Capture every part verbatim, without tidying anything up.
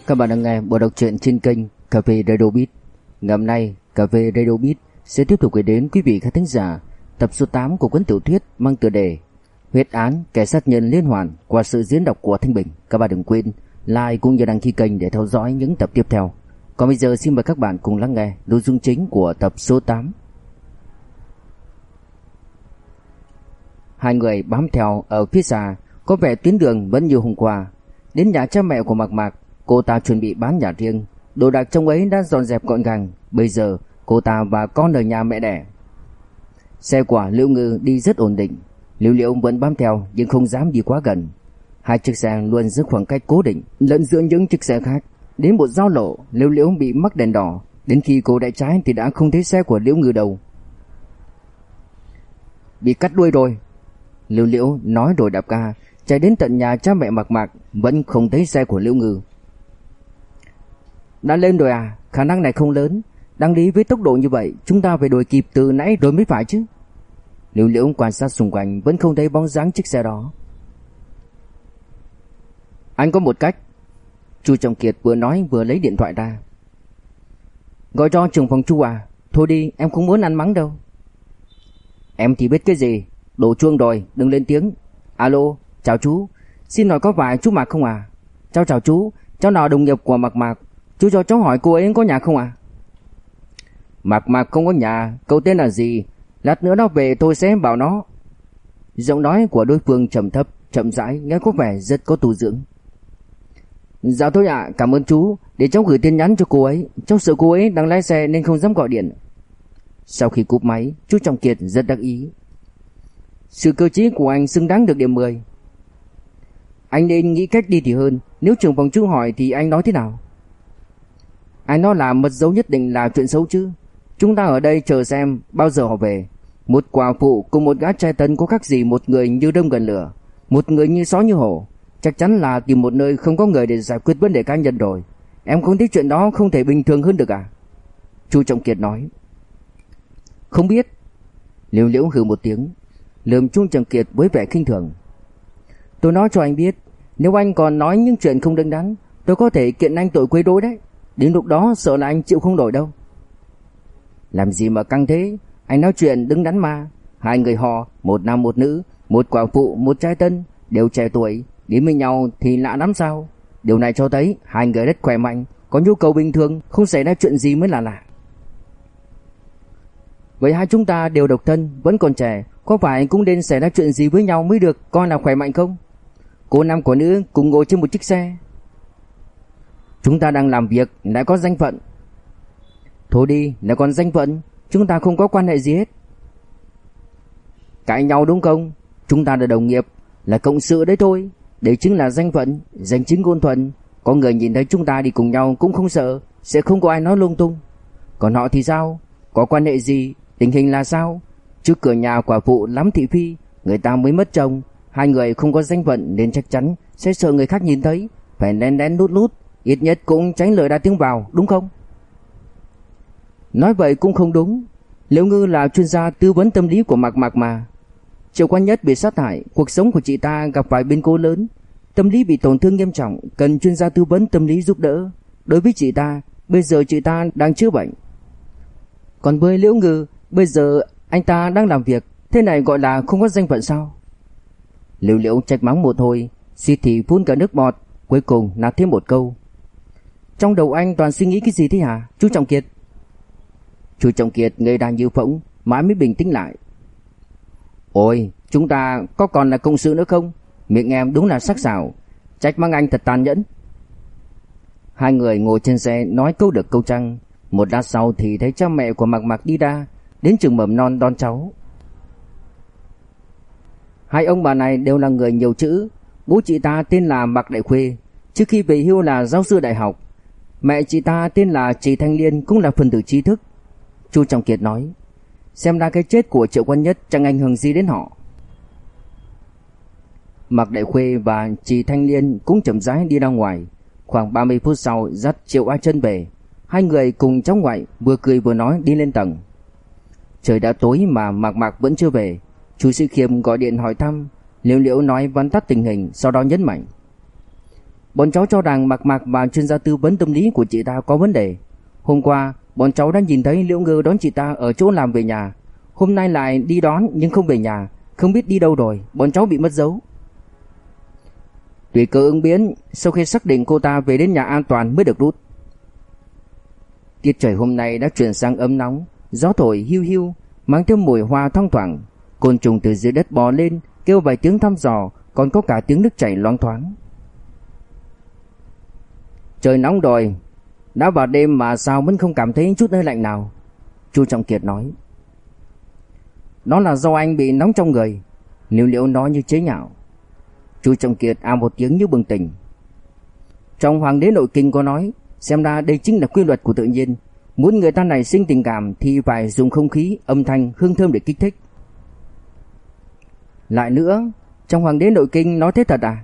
Các bạn đang nghe bộ đọc truyện trên kênh Cà phê Radio Beat. Ngày hôm nay, Cà phê Radio Beat sẽ tiếp tục gửi đến quý vị khán thính giả tập số tám của cuốn tiểu thuyết mang tựa đề Huyết án kẻ sát nhân liên hoàn qua sự diễn đọc của Thanh Bình. Các bạn đừng quên like cũng như đăng ký kênh để theo dõi những tập tiếp theo. Còn bây giờ xin mời các bạn cùng lắng nghe nội dung chính của tập số tám. Hai người bám theo ở phía xa, có vẻ tuyến đường vẫn như hôm qua. Đến nhà cha mẹ của Mạc Mạc, cô ta chuẩn bị bán nhà riêng, đồ đạc trong ấy đã dọn dẹp gọn gàng. Bây giờ cô ta và con ở nhà mẹ đẻ. Xe của Liễu Ngư đi rất ổn định, Liễu Liễu vẫn bám theo nhưng không dám đi quá gần. Hai chiếc xe luôn giữ khoảng cách cố định lẫn giữa những chiếc xe khác. Đến một giao lộ, Liễu Liễu bị mắc đèn đỏ, đến khi cô đại trái thì đã không thấy xe của Liễu Ngư đâu. Bị cắt đuôi rồi, Liễu Liễu nói rồi đạp ga chạy đến tận nhà cha mẹ Mạc Mạc, vẫn không thấy xe của Liễu Ngư. Đã lên rồi à? Khả năng này không lớn. Đang đi với tốc độ như vậy, chúng ta phải đuổi kịp từ nãy rồi mới phải chứ. Liễu Liễu quan sát xung quanh vẫn không thấy bóng dáng chiếc xe đó. Anh có một cách. Chu Trọng Kiệt vừa nói vừa lấy điện thoại ra. Gọi cho trưởng phòng Chu à? Thôi đi, em không muốn ăn mắng đâu. Em thì biết cái gì. Đổ chuông rồi, đừng lên tiếng. Alo, chào chú. Xin hỏi có phải chú Mạc không à? Cháu chào chú, cháu nào đồng nghiệp của Mạc Mạc. Chú cho cháu hỏi cô ấy có nhà không à? Mạc Mạc không có nhà, cậu tên là gì? Lát nữa nó về tôi sẽ bảo nó. Giọng nói của đối phương trầm thấp, chậm rãi, nghe có vẻ rất có tu dưỡng. Dạ thôi ạ, cảm ơn chú. Để cháu gửi tin nhắn cho cô ấy. Cháu sợ cô ấy đang lái xe nên không dám gọi điện. Sau khi cúp máy, chú Trọng Kiệt rất đắc ý. Sự cơ trí của anh xứng đáng được điểm mười. Anh nên nghĩ cách đi thì hơn. Nếu trưởng phòng Chu hỏi thì anh nói thế nào? Anh nói là mật dấu nhất định là chuyện xấu chứ. Chúng ta ở đây chờ xem bao giờ họ về. Một quả phụ cùng một gã trai tân có khác gì một người như đâm gần lửa, một người như sói như hổ. Chắc chắn là tìm một nơi không có người để giải quyết vấn đề cá nhân rồi. Em không thấy chuyện đó không thể bình thường hơn được à? Chu Trọng Kiệt nói. Không biết. Liễu Liễu hừ một tiếng, lườm Chu Trọng Kiệt với vẻ khinh thường. Tôi nói cho anh biết, nếu anh còn nói những chuyện không đứng đắn, tôi có thể kiện anh tội quấy rối đấy. Đến lúc đó sợ là anh chịu không nổi đâu. Làm gì mà căng thế? Anh nói chuyện đứng đắn mà. Hai người họ, một nam một nữ, một quả phụ một trai tân, đều trẻ tuổi, đến với nhau thì lạ lắm sao? Điều này cho thấy hai người rất khỏe mạnh, có nhu cầu bình thường, không xảy ra chuyện gì mới là lạ. Vậy hai chúng ta đều độc thân, vẫn còn trẻ, có phải cũng nên xảy ra chuyện gì với nhau mới được coi là khỏe mạnh không? Cô nam của nữ cùng ngồi trên một chiếc xe. Chúng ta đang làm việc, lại có danh phận. Thôi đi, lại còn danh phận, chúng ta không có quan hệ gì hết. Cãi nhau đúng không? Chúng ta là đồng nghiệp, là cộng sự đấy thôi. Đấy chính là danh phận, danh chính ngôn thuận. Có người nhìn thấy chúng ta đi cùng nhau cũng không sợ, sẽ không có ai nói lung tung. Còn họ thì sao? Có quan hệ gì? Tình hình là sao? Trước cửa nhà quả phụ lắm thị phi, người ta mới mất chồng. Hai người không có danh phận nên chắc chắn sẽ sợ người khác nhìn thấy, phải lén lén lút lút, ít nhất cũng tránh lời ra tiếng vào, đúng không? Nói vậy cũng không đúng. Liễu Ngư là chuyên gia tư vấn tâm lý của Mạc Mạc mà. Triệu Quan Nhất bị sát hại, cuộc sống của chị ta gặp phải biến cố lớn, tâm lý bị tổn thương nghiêm trọng, cần chuyên gia tư vấn tâm lý giúp đỡ. Đối với chị ta, bây giờ chị ta đang chữa bệnh. Còn với Liễu Ngư, bây giờ anh ta đang làm việc, thế này gọi là không có danh phận sao? Liễu Liễu trách mắng một hồi, suýt thì phun cả nước bọt, cuối cùng nạt thêm một câu. Trong đầu anh toàn suy nghĩ cái gì thế hả, chú Trọng Kiệt? Chú Trọng Kiệt ngây ra như phỗng, mãi mới bình tĩnh lại. Ôi, chúng ta có còn là cộng sự nữa không? Miệng em đúng là sắc sảo, trách mắng anh thật tàn nhẫn. Hai người ngồi trên xe nói câu được câu trăng. Một lát sau thì thấy cha mẹ của Mạc Mạc đi ra, đến trường mầm non đón cháu. Hai ông bà này đều là người nhiều chữ. Bố chị ta tên là Mạc Đại Khuê, trước khi về hưu là giáo sư đại học. Mẹ chị ta tên là Trì Thanh Liên, cũng là phần tử trí thức. Chu Trọng Kiệt nói, xem ra cái chết của Triệu Quan Nhất chẳng ảnh hưởng gì đến họ. Mạc Đại Khuê và Trì Thanh Liên cũng chậm rãi đi ra ngoài. Khoảng ba mươi phút sau dắt Triệu A Chân về. Hai người cùng cháu ngoại vừa cười vừa nói đi lên tầng. Trời đã tối mà Mạc Mạc vẫn chưa về. Chu Sĩ Khiêm gọi điện hỏi thăm. Liễu Liễu nói vắn tắt tình hình, sau đó nhấn mạnh. Bọn cháu cho rằng Mạc Mạc và chuyên gia tư vấn tâm lý của chị ta có vấn đề. Hôm qua bọn cháu đã nhìn thấy Liễu Ngư đón chị ta ở chỗ làm về nhà. Hôm nay lại đi đón nhưng không về nhà, không biết đi đâu rồi, bọn cháu bị mất dấu. Tùy cơ ứng biến, sau khi xác định cô ta về đến nhà an toàn mới được rút. Tiết trời hôm nay đã chuyển sang ấm nóng, gió thổi hiu hiu, mang theo mùi hoa thoang thoảng. Côn trùng từ dưới đất bò lên, kêu vài tiếng thăm dò, còn có cả tiếng nước chảy loáng thoáng. Trời nóng rồi, đã vào đêm mà sao vẫn không cảm thấy chút hơi lạnh nào? Chu Trọng Kiệt nói. Đó là do anh bị nóng trong người. Liễu Liễu nói như chế nhạo. Chu Trọng Kiệt à một tiếng như bừng tỉnh. Trong Hoàng đế nội kinh có nói, xem ra đây chính là quy luật của tự nhiên. Muốn người ta nảy sinh tình cảm thì phải dùng không khí, âm thanh, hương thơm để kích thích. Lại nữa, trong Hoàng đế nội kinh nói thế thật à?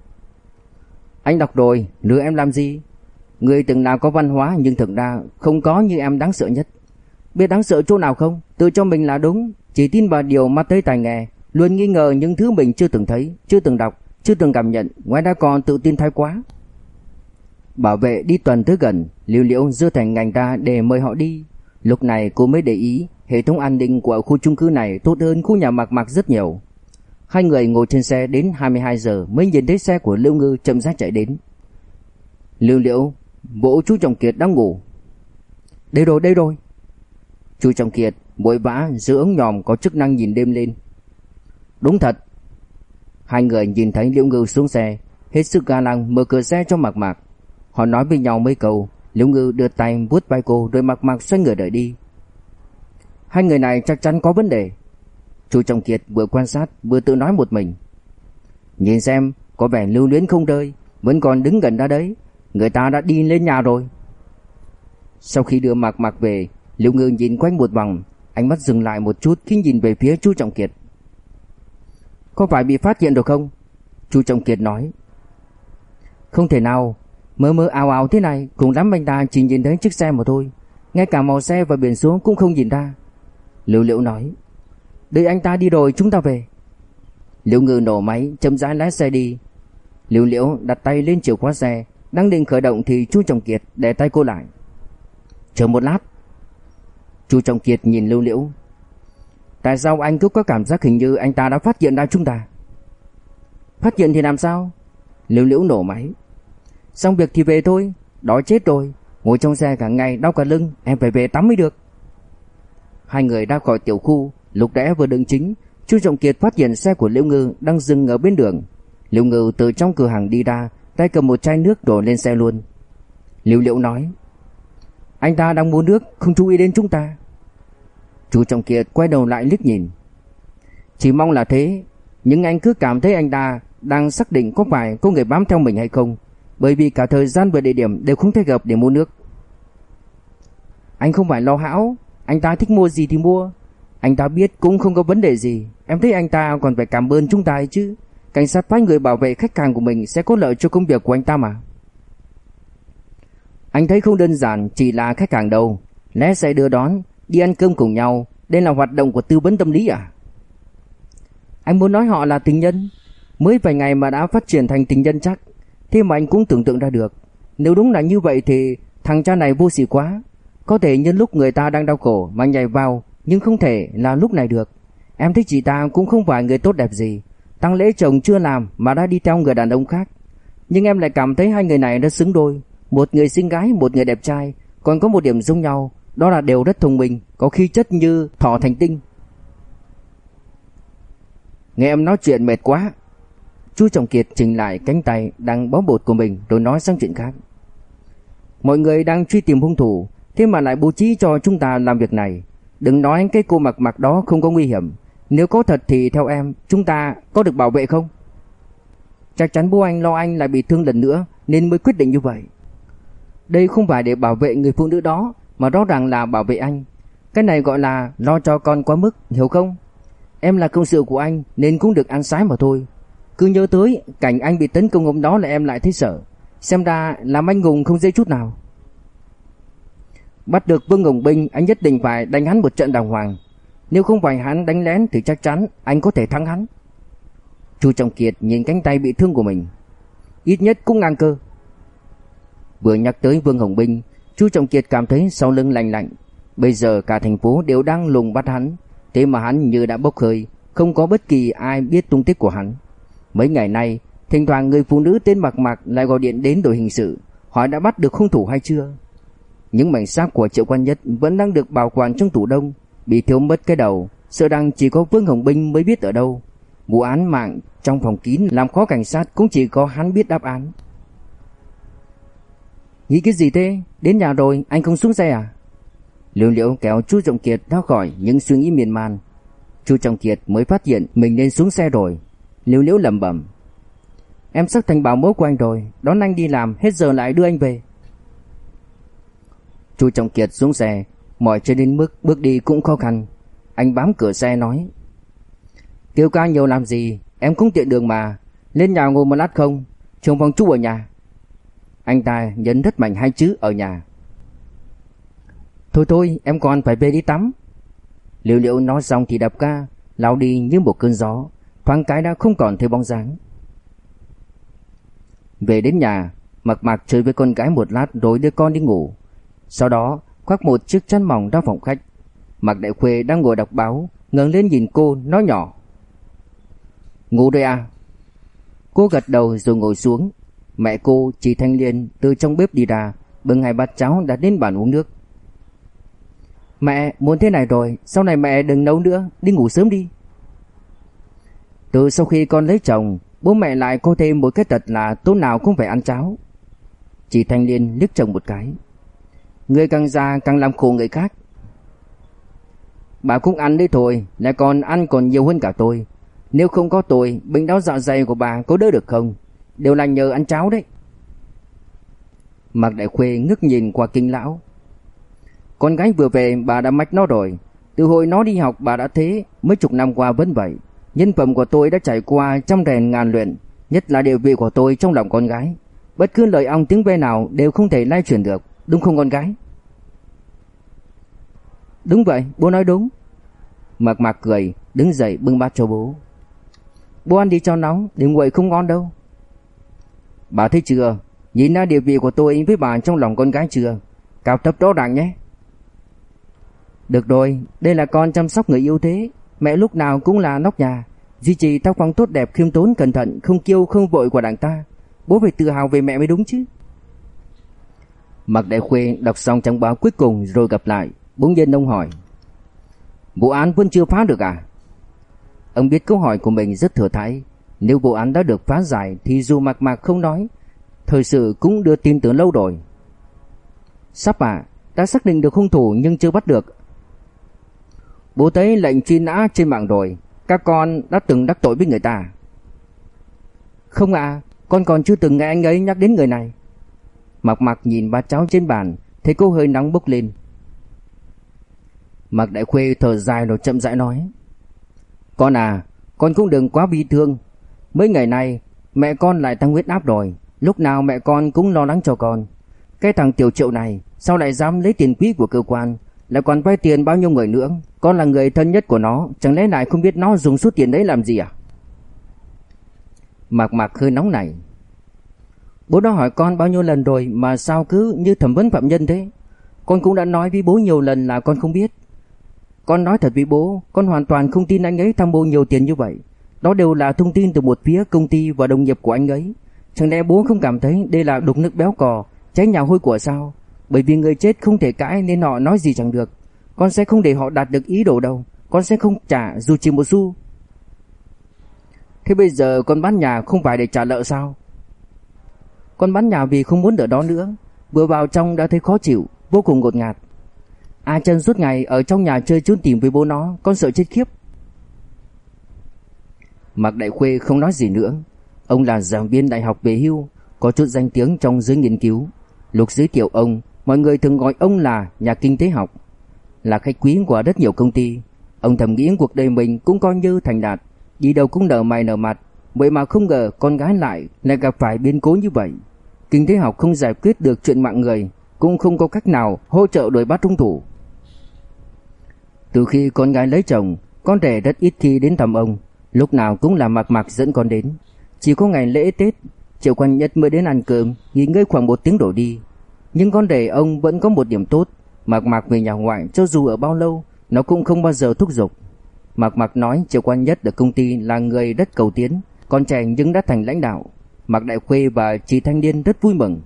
Anh đọc rồi, lừa em làm gì? Người từng nào có văn hóa nhưng thực ra không có như em đáng sợ nhất. Biết đáng sợ chỗ nào không? Tự cho mình là đúng, chỉ tin vào điều mắt thấy tai nghe, luôn nghi ngờ những thứ mình chưa từng thấy, chưa từng đọc, chưa từng cảm nhận, ngoài ra còn tự tin thái quá. Bảo vệ đi tuần tới gần, Liễu Liễu giơ thành ngành ra để mời họ đi. Lúc này cô mới để ý hệ thống an ninh của khu chung cư này tốt hơn khu nhà Mạc Mạc rất nhiều. Hai người ngồi trên xe đến hai mươi hai giờ mới nhìn thấy xe của Liễu Ngư chậm rãi chạy đến. Liễu Liễu vỗ Chu Trọng Kiệt đang ngủ. Đây rồi, đây rồi. Chu Trọng Kiệt vội vã giữ ống nhòm có chức năng nhìn đêm lên. Đúng thật. Hai người nhìn thấy Liễu Ngư xuống xe, hết sức ga lăng mở cửa xe cho Mạc Mạc. Họ nói với nhau mấy câu, Liễu Ngư đưa tay vuốt vai cô rồi Mạc Mạc xoay người đợi đi. Hai người này chắc chắn có vấn đề. Chu Trọng Kiệt vừa quan sát vừa tự nói một mình. Nhìn xem, có vẻ lưu luyến không rơi, vẫn còn đứng gần đó đấy, người ta đã đi lên nhà rồi. Sau khi đưa Mạc Mạc về, Liễu Ngư nhìn quanh một vòng, ánh mắt dừng lại một chút khi nhìn về phía Chu Trọng Kiệt. Có phải bị phát hiện rồi không? Chu Trọng Kiệt nói. Không thể nào, mơ mơ ảo ảo thế này, cùng lắm anh ta chỉ nhìn thấy chiếc xe mà thôi, ngay cả màu xe và biển số cũng không nhìn ra. Liễu Liễu nói. Đợi anh ta đi rồi chúng ta về. Liễu Ngư nổ máy, chậm rãi lái xe đi. Liễu Liễu đặt tay lên chìa khóa xe, đang định khởi động thì Chu Trọng Kiệt đè tay cô lại. Chờ một lát. Chu Trọng Kiệt nhìn Liễu Liễu. Tại sao anh cứ có cảm giác hình như anh ta đã phát hiện ra chúng ta? Phát hiện thì làm sao? Liễu Liễu nổ máy. Xong việc thì về thôi, đói chết rồi, ngồi trong xe cả ngày đau cả lưng, em phải về tắm mới được. Hai người ra khỏi tiểu khu, lúc đẽ vừa đứng chính, Chu Trọng Kiệt phát hiện xe của Liễu Ngư đang dừng ở bên đường. Liễu Ngư từ trong cửa hàng đi ra, tay cầm một chai nước đổ lên xe luôn. Liễu Liễu nói. Anh ta đang mua nước, không chú ý đến chúng ta. Chu Trọng Kiệt quay đầu lại liếc nhìn. Chỉ mong là thế, nhưng anh cứ cảm thấy anh ta đang xác định có phải có người bám theo mình hay không, bởi vì cả thời gian và địa điểm đều không thích hợp để mua nước. Anh không phải lo hão, anh ta thích mua gì thì mua. Anh ta biết cũng không có vấn đề gì. Em thấy anh ta còn phải cảm ơn chúng ta chứ. Cảnh sát phái người bảo vệ khách hàng của mình sẽ có lợi cho công việc của anh ta mà. Anh thấy không đơn giản chỉ là khách hàng đâu, lẽ sẽ đưa đón, đi ăn cơm cùng nhau. Đây là hoạt động của tư vấn tâm lý à? Anh muốn nói họ là tình nhân. Mới vài ngày mà đã phát triển thành tình nhân chắc. Thế mà anh cũng tưởng tượng ra được. Nếu đúng là như vậy thì thằng cha này vô sỉ quá. Có thể nhân lúc người ta đang đau khổ mà nhảy vào, nhưng không thể là lúc này được. Em thấy chị ta cũng không phải người tốt đẹp gì, tang lễ chồng chưa làm mà đã đi theo người đàn ông khác. Nhưng em lại cảm thấy hai người này rất xứng đôi. Một người xinh gái, một người đẹp trai. Còn có một điểm giống nhau, đó là đều rất thông minh, có khí chất như thỏ thành tinh. Nghe em nói chuyện mệt quá. Chu Trọng Kiệt chỉnh lại cánh tay đang bó bột của mình rồi nói sang chuyện khác. Mọi người đang truy tìm hung thủ, thế mà lại bố trí cho chúng ta làm việc này. Đừng nói cái cô Mạc Mạc đó không có nguy hiểm. Nếu có thật thì theo em, chúng ta có được bảo vệ không? Chắc chắn bố anh lo anh lại bị thương lần nữa nên mới quyết định như vậy. Đây không phải để bảo vệ người phụ nữ đó, mà rõ ràng là bảo vệ anh. Cái này gọi là lo cho con quá mức, hiểu không? Em là công sự của anh nên cũng được ăn sái mà thôi. Cứ nhớ tới cảnh anh bị tấn công hôm đó là em lại thấy sợ. Xem ra làm anh Ngùng không dễ chút nào. Bắt được Vương Ngồng Binh, anh nhất định phải đánh hắn một trận đàng hoàng. Nếu không phải hắn đánh lén thì chắc chắn anh có thể thắng hắn. Chu Trọng Kiệt nhìn cánh tay bị thương của mình. Ít nhất cũng ngang cơ. Vừa nhắc tới Vương Hồng Binh, Chu Trọng Kiệt cảm thấy sau lưng lạnh lạnh. Bây giờ cả thành phố đều đang lùng bắt hắn, thế mà hắn như đã bốc hơi, không có bất kỳ ai biết tung tích của hắn. Mấy ngày nay, thỉnh thoảng người phụ nữ tên Mạc Mạc lại gọi điện đến đội hình sự, hỏi đã bắt được hung thủ hay chưa. Những mảnh xác của Triệu Quan Nhất vẫn đang được bảo quản trong tủ đông, bị thiếu mất cái đầu, sợ rằng chỉ có Vương Hồng Binh mới biết ở đâu. Vụ án mạng trong phòng kín làm khó cảnh sát cũng chỉ có hắn biết đáp án. Nghĩ cái gì thế? Đến nhà rồi, anh không xuống xe à? Liễu Liễu kéo Chu Trọng Kiệt ra khỏi những suy nghĩ miên man. Chu Trọng Kiệt mới phát hiện mình nên xuống xe rồi. Liễu Liễu lẩm bẩm: em sắp thành bảo mẫu của anh rồi, đón anh đi làm, hết giờ lại đưa anh về. Chu Trọng Kiệt xuống xe, mỏi chân đến mức bước đi cũng khó khăn. Anh bám cửa xe nói: kêu ca nhiều làm gì, em cũng tiện đường mà, lên nhà ngồi một lát không? Trường phòng Chu ở nhà. Anh ta nhấn rất mạnh hai chữ ở nhà. Thôi thôi, em còn phải về đi tắm. Liễu Liễu nói xong thì đạp ga lao đi như một cơn gió, thoáng cái đã không còn thấy bóng dáng. Về đến nhà, Mạc Mạc chơi với con gái một lát rồi đưa con đi ngủ. Sau đó khoác một chiếc chăn mỏng ra phòng khách. Mạc Đại Khuê đang ngồi đọc báo, ngẩng lên nhìn cô, nói nhỏ: ngủ rồi à? Cô gật đầu rồi ngồi xuống. Mẹ cô, chị Thanh Liên, từ trong bếp đi ra, bưng hai bát cháo đặt lên bàn uống nước. Mẹ, muốn thế này rồi, sau này mẹ đừng nấu nữa, đi ngủ sớm đi. Từ sau khi con lấy chồng, bố mẹ lại có thêm một cái tật là tối nào cũng phải ăn cháo. Chị Thanh Liên liếc chồng một cái: người càng già càng làm khổ người khác. Bà cũng ăn đấy thôi, lại còn ăn còn nhiều hơn cả tôi. Nếu không có tôi, bệnh đau dạ dày của bà có đỡ được không? Đều là nhờ ăn cháo đấy. Mạc Đại Khuê ngước nhìn qua Kinh lão. Con gái vừa về bà đã mách nó rồi. Từ hồi nó đi học bà đã thế, mấy chục năm qua vẫn vậy. Nhân phẩm của tôi đã trải qua trăm rèn ngàn luyện, nhất là địa vị của tôi trong lòng con gái. Bất cứ lời ong tiếng ve nào đều không thể lay chuyển được, đúng không con gái? Đúng vậy, bố nói đúng. Mạc Mạc cười, đứng dậy bưng bát cho bố. Bố ăn đi cho nóng, đừng nguội không ngon đâu. Bà thấy chưa, nhìn ra địa vị của tôi với bà trong lòng con gái chưa? Cao thấp rõ ràng nhé. Được rồi, đây là con chăm sóc người yêu thế. Mẹ lúc nào cũng là nóc nhà, duy trì tác phong tốt đẹp, khiêm tốn, cẩn thận, không kiêu không vội của đảng ta. Bố phải tự hào về mẹ mới đúng chứ. Mạc Đại Khuê đọc xong trang báo cuối cùng rồi gặp lại. Bỗng nhiên ông hỏi: vụ án vẫn chưa phá được à? Ông biết câu hỏi của mình rất thừa thãi. Nếu vụ án đã được phá giải thì dù Mạc Mạc không nói, thời sự cũng đưa tin từ lâu rồi. Sắp à, đã xác định được hung thủ nhưng chưa bắt được. Bố thấy lệnh truy nã trên mạng rồi. Các con đã từng đắc tội với người ta? Không à, con còn chưa từng nghe anh ấy nhắc đến người này. Mạc Mạc nhìn bát cháo trên bàn, thấy cô hơi nóng bốc lên. Mạc Đại Khuê thở dài rồi chậm rãi nói: con à, con cũng đừng quá bi thương. Mấy ngày nay mẹ con lại tăng huyết áp rồi, lúc nào mẹ con cũng lo lắng cho con. Cái thằng Tiểu Triệu này sao lại dám lấy tiền quỹ của cơ quan, lại còn vay tiền bao nhiêu người nữa. Con là người thân nhất của nó, chẳng lẽ lại không biết nó dùng số tiền đấy làm gì à? Mạc Mạc hơi nóng nảy. Bố đã hỏi con bao nhiêu lần rồi mà sao cứ như thẩm vấn phạm nhân thế? Con cũng đã nói với bố nhiều lần là con không biết. Con nói thật với bố, con hoàn toàn không tin anh ấy tham ô nhiều tiền như vậy. Đó đều là thông tin từ một phía công ty và đồng nghiệp của anh ấy. Chẳng lẽ bố không cảm thấy đây là đục nước béo cò, cháy nhà hôi của sao? Bởi vì người chết không thể cãi nên họ nói gì chẳng được. Con sẽ không để họ đạt được ý đồ đâu. Con sẽ không trả dù chỉ một xu. Thế bây giờ con bán nhà không phải để trả nợ sao? Con bán nhà vì không muốn ở đó nữa. Vừa vào trong đã thấy khó chịu, vô cùng ngột ngạt. A Chân suốt ngày ở trong nhà chơi trốn tìm với bố nó, con sợ chết khiếp. Mạc Đại Khuê không nói gì nữa. Ông là giảng viên đại học về hưu, có chút danh tiếng trong giới nghiên cứu. Lúc giới thiệu ông, mọi người thường gọi ông là nhà kinh tế học, là khách quý của rất nhiều công ty. Ông thầm nghĩ cuộc đời mình cũng coi như thành đạt, đi đâu cũng nở mày nở mặt. Vậy mà không ngờ con gái lại lại gặp phải biến cố như vậy. Kinh tế học không giải quyết được chuyện mạng người, cũng không có cách nào hỗ trợ đuổi bắt hung thủ. Từ khi con gái lấy chồng, con rể rất ít khi đến thăm ông, lúc nào cũng là Mạc Mạc dẫn con đến. Chỉ có ngày lễ Tết, Triệu Quan Nhất mới đến ăn cơm, nghỉ ngơi khoảng một tiếng rồi đi. Nhưng con rể ông vẫn có một điểm tốt, Mạc Mạc về nhà ngoại cho dù ở bao lâu, nó cũng không bao giờ thúc giục. Mạc Mạc nói Triệu Quan Nhất ở công ty là người rất cầu tiến, còn trẻ nhưng đã thành lãnh đạo. Mạc Đại Khuê và chị Thanh Niên rất vui mừng.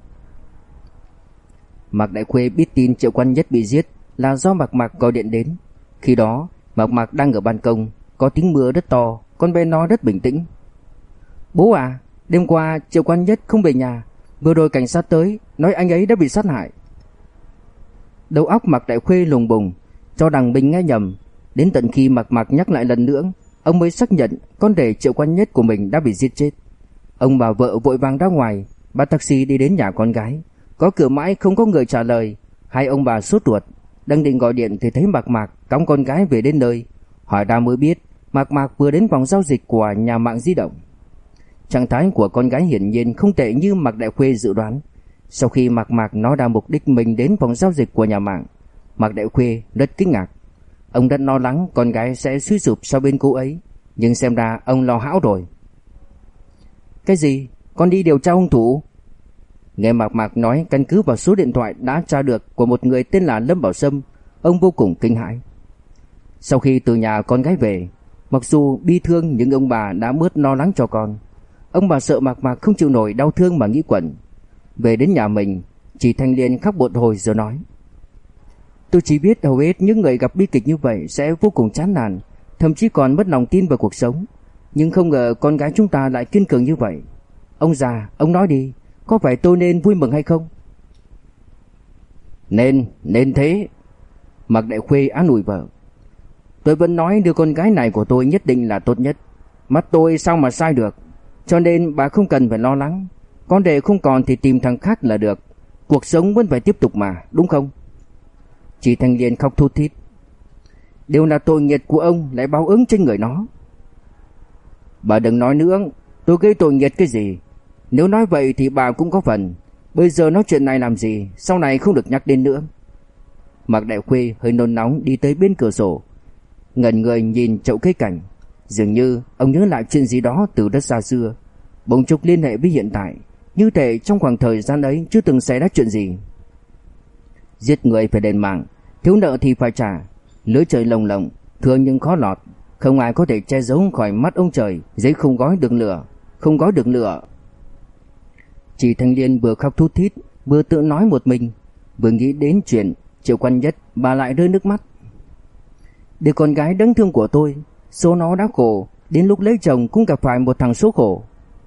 Mạc Đại Khuê biết tin Triệu Quan Nhất bị giết là do Mạc Mạc gọi điện đến. Khi đó Mạc Mạc đang ở ban công, có tiếng mưa rất to, con bé nó rất bình tĩnh. Bố à, đêm qua Triệu Quan Nhất không về nhà, vừa rồi cảnh sát tới nói anh ấy đã bị sát hại. Đầu óc Mạc Đại Khuê lùng bùng, cho rằng mình nghe nhầm. Đến tận khi Mạc Mạc nhắc lại lần nữa, ông mới xác nhận con rể Triệu Quan Nhất của mình đã bị giết chết. Ông bà vợ vội vàng ra ngoài, bắt taxi đi đến nhà con gái. Có cửa mãi không có người trả lời, hai ông bà sốt ruột, đang định gọi điện thì thấy Mạc Mạc cõng con gái về đến nơi. Hỏi ra mới biết Mạc Mạc vừa đến phòng giao dịch của nhà mạng di động. Trạng thái của con gái hiển nhiên không tệ như Mạc Đại Khuê dự đoán. Sau khi Mạc Mạc nói ra mục đích mình đến phòng giao dịch của nhà mạng, Mạc Đại Khuê rất kinh ngạc. Ông rất lo lắng con gái sẽ suy sụp sau bên cô ấy, nhưng xem ra ông lo hão rồi. Cái gì? Con đi điều tra hung thủ? Nghe Mạc Mạc nói căn cứ vào số điện thoại đã tra được của một người tên là Lâm Bảo Sâm, ông vô cùng kinh hãi. Sau khi từ nhà con gái về, mặc dù bi thương nhưng ông bà đã bớt lo lắng cho con. Ông bà sợ Mạc Mạc không chịu nổi đau thương mà nghĩ quẩn. Về đến nhà mình, chị Thanh Liên khóc một hồi rồi nói: Tôi chỉ biết hầu hết những người gặp bi kịch như vậy sẽ vô cùng chán nản, thậm chí còn mất lòng tin vào cuộc sống. Nhưng không ngờ con gái chúng ta lại kiên cường như vậy. Ông già, ông nói đi, có phải tôi nên vui mừng hay không? Nên, nên thế. Mạc Đại Khuê an ủi vợ. Tôi vẫn nói đứa con gái này của tôi nhất định là tốt nhất. Mắt tôi sao mà sai được. Cho nên bà không cần phải lo lắng. Con rể không còn thì tìm thằng khác là được. Cuộc sống vẫn phải tiếp tục mà, đúng không? Chị Thanh Liên khóc thút thít. Đều là tội nghiệp của ông lại báo ứng trên người nó. Bà đừng nói nữa, tôi gây tội nghiệp cái gì? Nếu nói vậy thì bà cũng có phần. Bây giờ nói chuyện này làm gì, sau này không được nhắc đến nữa. Mạc Đại Khuê hơi nôn nóng đi tới bên cửa sổ, ngẩn người nhìn chậu cây cảnh. Dường như ông nhớ lại chuyện gì đó từ rất xa xưa, bỗng chốc liên hệ với hiện tại, như thể trong khoảng thời gian ấy chưa từng xảy ra chuyện gì. Giết người phải đền mạng, thiếu nợ thì phải trả. Lưới trời lồng lộng, thường nhưng khó lọt, không ai có thể che giấu khỏi mắt ông trời. Giấy không gói được lửa, không gói được lửa. Chị Thanh Liên vừa khóc thút thít, vừa tự nói một mình. Vừa nghĩ đến chuyện Triệu Quan Nhất, bà lại rơi nước mắt. Đứa con gái đáng thương của tôi, số nó đã khổ, đến lúc lấy chồng cũng gặp phải một thằng số khổ.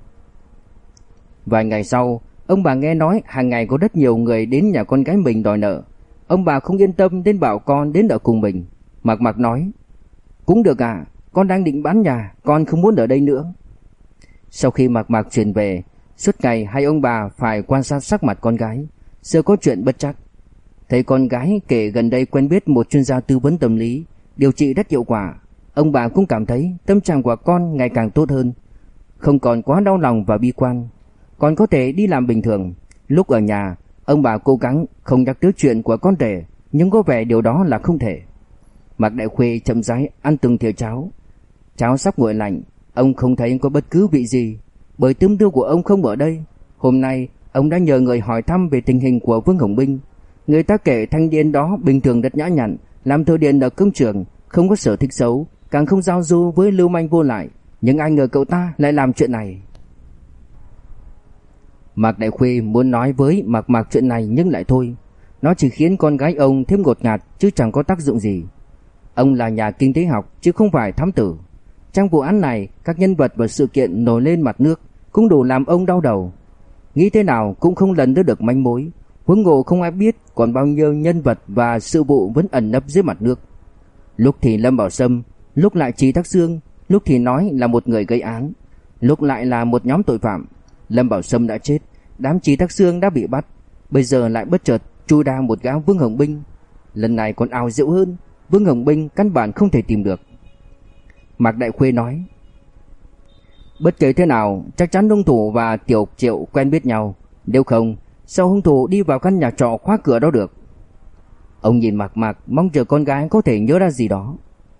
Vài ngày sau, ông bà nghe nói hàng ngày có rất nhiều người đến nhà con gái mình đòi nợ. Ông bà không yên tâm đến bảo con đến ở cùng mình. Mạc Mạc nói: Cũng được à, con đang định bán nhà, con không muốn ở đây nữa. Sau khi Mạc Mạc chuyển về, suốt ngày hai ông bà phải quan sát sắc mặt con gái, sợ có chuyện bất trắc. Thấy con gái kể gần đây quen biết một chuyên gia tư vấn tâm lý, điều trị rất hiệu quả. Ông bà cũng cảm thấy tâm trạng của con ngày càng tốt hơn, không còn quá đau lòng và bi quan, còn có thể đi làm bình thường. Lúc ở nhà, ông bà cố gắng không nhắc tới chuyện của con rể, nhưng có vẻ điều đó là không thể. Mạc Đại Khuê chậm rãi ăn từng thìa cháo. Cháo sắp nguội lạnh, ông không thấy có bất cứ vị gì, bởi tướng đưa của ông không ở đây. Hôm nay, ông đã nhờ người hỏi thăm về tình hình của Vương Hồng Binh. Người ta kể thanh niên đó bình thường rất nhã nhặn, làm thợ điện ở công trường, không có sở thích xấu, càng không giao du với lưu manh vô lại. Nhưng ai ngờ cậu ta lại làm chuyện này. Mạc Đại Khuê muốn nói với Mạc Mạc chuyện này nhưng lại thôi. Nó chỉ khiến con gái ông thêm ngột ngạt chứ chẳng có tác dụng gì. Ông là nhà kinh tế học chứ không phải thám tử. Trong vụ án này, các nhân vật và sự kiện nổi lên mặt nước cũng đủ làm ông đau đầu. Nghĩ thế nào cũng không lần ra được manh mối. Huống hồ không ai biết còn bao nhiêu nhân vật và sự vụ vẫn ẩn nấp dưới mặt nước. Lúc thì Lâm Bảo Sâm, lúc lại Trí Thác Sương, lúc thì nói là một người gây án, lúc lại là một nhóm tội phạm. Lâm Bảo Sâm đã chết, đám Trí Thác Sương đã bị bắt, bây giờ lại bất chợt chui ra một gã Vương Hồng Binh. Lần này còn ảo diệu hơn, Vương Hồng Binh căn bản không thể tìm được. Mạc Đại Khuê nói: Bất kể thế nào, chắc chắn hung thủ và Tiểu Triệu quen biết nhau, nếu không sao hung thủ đi vào căn nhà trọ khóa cửa đó được. Ông nhìn Mạc Mạc, mong chờ con gái có thể nhớ ra gì đó.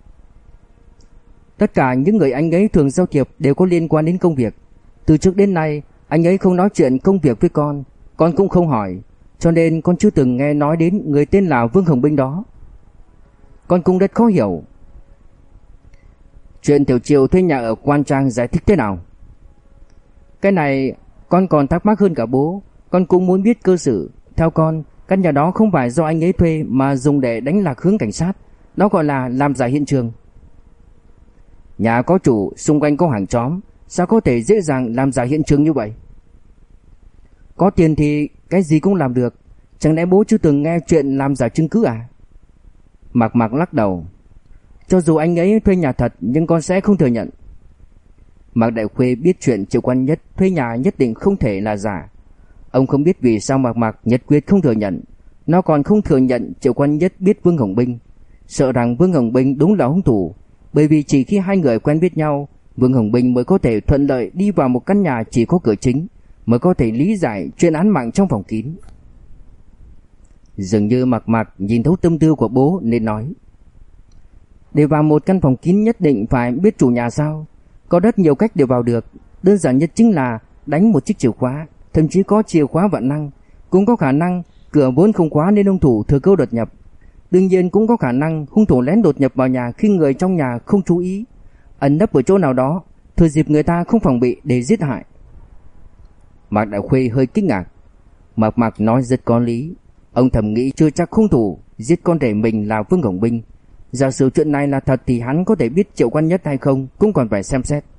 Tất cả những người anh ấy thường giao thiệp đều có liên quan đến công việc. Từ trước đến nay anh ấy không nói chuyện công việc với con, con cũng không hỏi. cho nên con chưa từng nghe nói đến người tên là Vương Hồng Binh đó. Con cũng rất khó hiểu. Chuyện Tiểu Triều thuê nhà ở Quan Trang giải thích thế nào? Cái này con còn thắc mắc hơn cả bố. Con cũng muốn biết cơ sự. Theo con, căn nhà đó không phải do anh ấy thuê mà dùng để đánh lạc hướng cảnh sát. Đó gọi là làm giả hiện trường. Nhà có chủ, xung quanh có hàng xóm, sao có thể dễ dàng làm giả hiện trường như vậy? Có tiền thì cái gì cũng làm được. Chẳng lẽ bố chưa từng nghe chuyện làm giả chứng cứ à? Mạc Mạc lắc đầu. Cho dù anh ấy thuê nhà thật nhưng con sẽ không thừa nhận. Mạc Đại Khuê biết chuyện Triệu Quan Nhất thuê nhà nhất định không thể là giả. Ông không biết vì sao Mạc Mạc nhất quyết không thừa nhận. Nó còn không thừa nhận Triệu Quan Nhất biết Vương Hồng Binh, sợ rằng Vương Hồng Binh đúng là hung thủ. Bởi vì chỉ khi hai người quen biết nhau, Vương Hồng Binh mới có thể thuận lợi đi vào một căn nhà chỉ có cửa chính, mới có thể lý giải chuyện án mạng trong phòng kín. Dường như Mạc Mạc nhìn thấu tâm tư của bố nên nói: để vào một căn phòng kín nhất định phải biết chủ nhà sao? Có rất nhiều cách để vào được. Đơn giản nhất chính là đánh một chiếc chìa khóa, thậm chí có chìa khóa vạn năng. Cũng có khả năng cửa vốn không khóa nên hung thủ thừa cơ đột nhập. Đương nhiên cũng có khả năng hung thủ lén đột nhập vào nhà khi người trong nhà không chú ý, ẩn nấp ở chỗ nào đó, thừa dịp người ta không phòng bị để giết hại. Mạc Đại Khuê hơi kinh ngạc. Mạc Mạc nói rất có lý. Ông thầm nghĩ chưa chắc hung thủ giết con rể mình là Vương Hồng Binh. Giả sử chuyện này là thật thì hắn có thể biết Triệu Quan Nhất hay không cũng còn phải xem xét.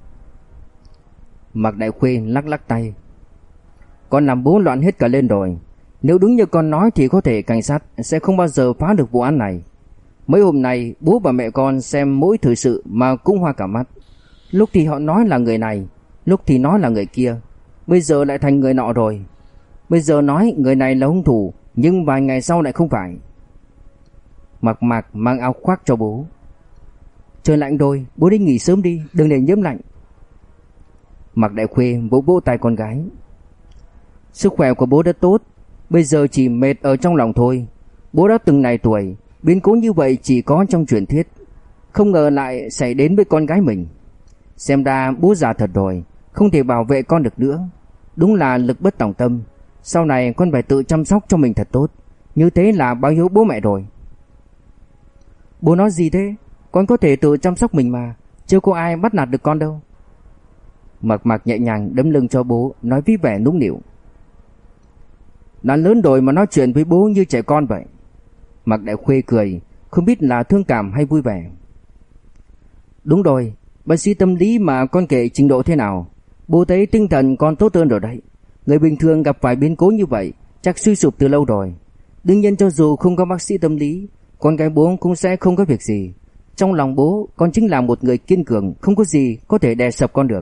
Mạc Đại Khuê lắc lắc tay. Con làm bố loạn hết cả lên rồi. Nếu đúng như con nói thì có thể cảnh sát sẽ không bao giờ phá được vụ án này. Mấy hôm nay bố và mẹ con xem mỗi thời sự mà cũng hoa cả mắt. Lúc thì họ nói là người này, lúc thì nói là người kia, bây giờ lại thành người nọ rồi. Bây giờ nói người này là hung thủ, nhưng vài ngày sau lại không phải. Mạc Mạc mang áo khoác cho bố. Trời lạnh rồi, bố đi nghỉ sớm đi, đừng để nhiễm lạnh. Mạc Đại Khuê vỗ vỗ tay con gái. Sức khỏe của bố rất tốt, bây giờ chỉ mệt ở trong lòng thôi. Bố đã từng này tuổi, biến cố như vậy chỉ có trong truyền thuyết, không ngờ lại xảy đến với con gái mình. Xem ra bố già thật rồi, không thể bảo vệ con được nữa. Đúng là lực bất tòng tâm. Sau này con phải tự chăm sóc cho mình thật tốt. Như thế là báo hiếu bố mẹ rồi. Bố nói gì thế? Con có thể tự chăm sóc mình mà, chưa có ai bắt nạt được con đâu. Mạc Mạc nhẹ nhàng đấm lưng cho bố, nói với vẻ nũng nịu. Đã lớn rồi mà nói chuyện với bố như trẻ con vậy. Mạc Đại Khuê cười, không biết là thương cảm hay vui vẻ. Đúng rồi, bác sĩ tâm lý mà con kể trình độ thế nào? Bố thấy tinh thần con tốt hơn rồi đấy. Người bình thường gặp phải biến cố như vậy chắc suy sụp từ lâu rồi. Đương nhiên cho dù không có bác sĩ tâm lý, con gái bố cũng sẽ không có việc gì. Trong lòng bố, con chính là một người kiên cường, không có gì có thể đè sập con được.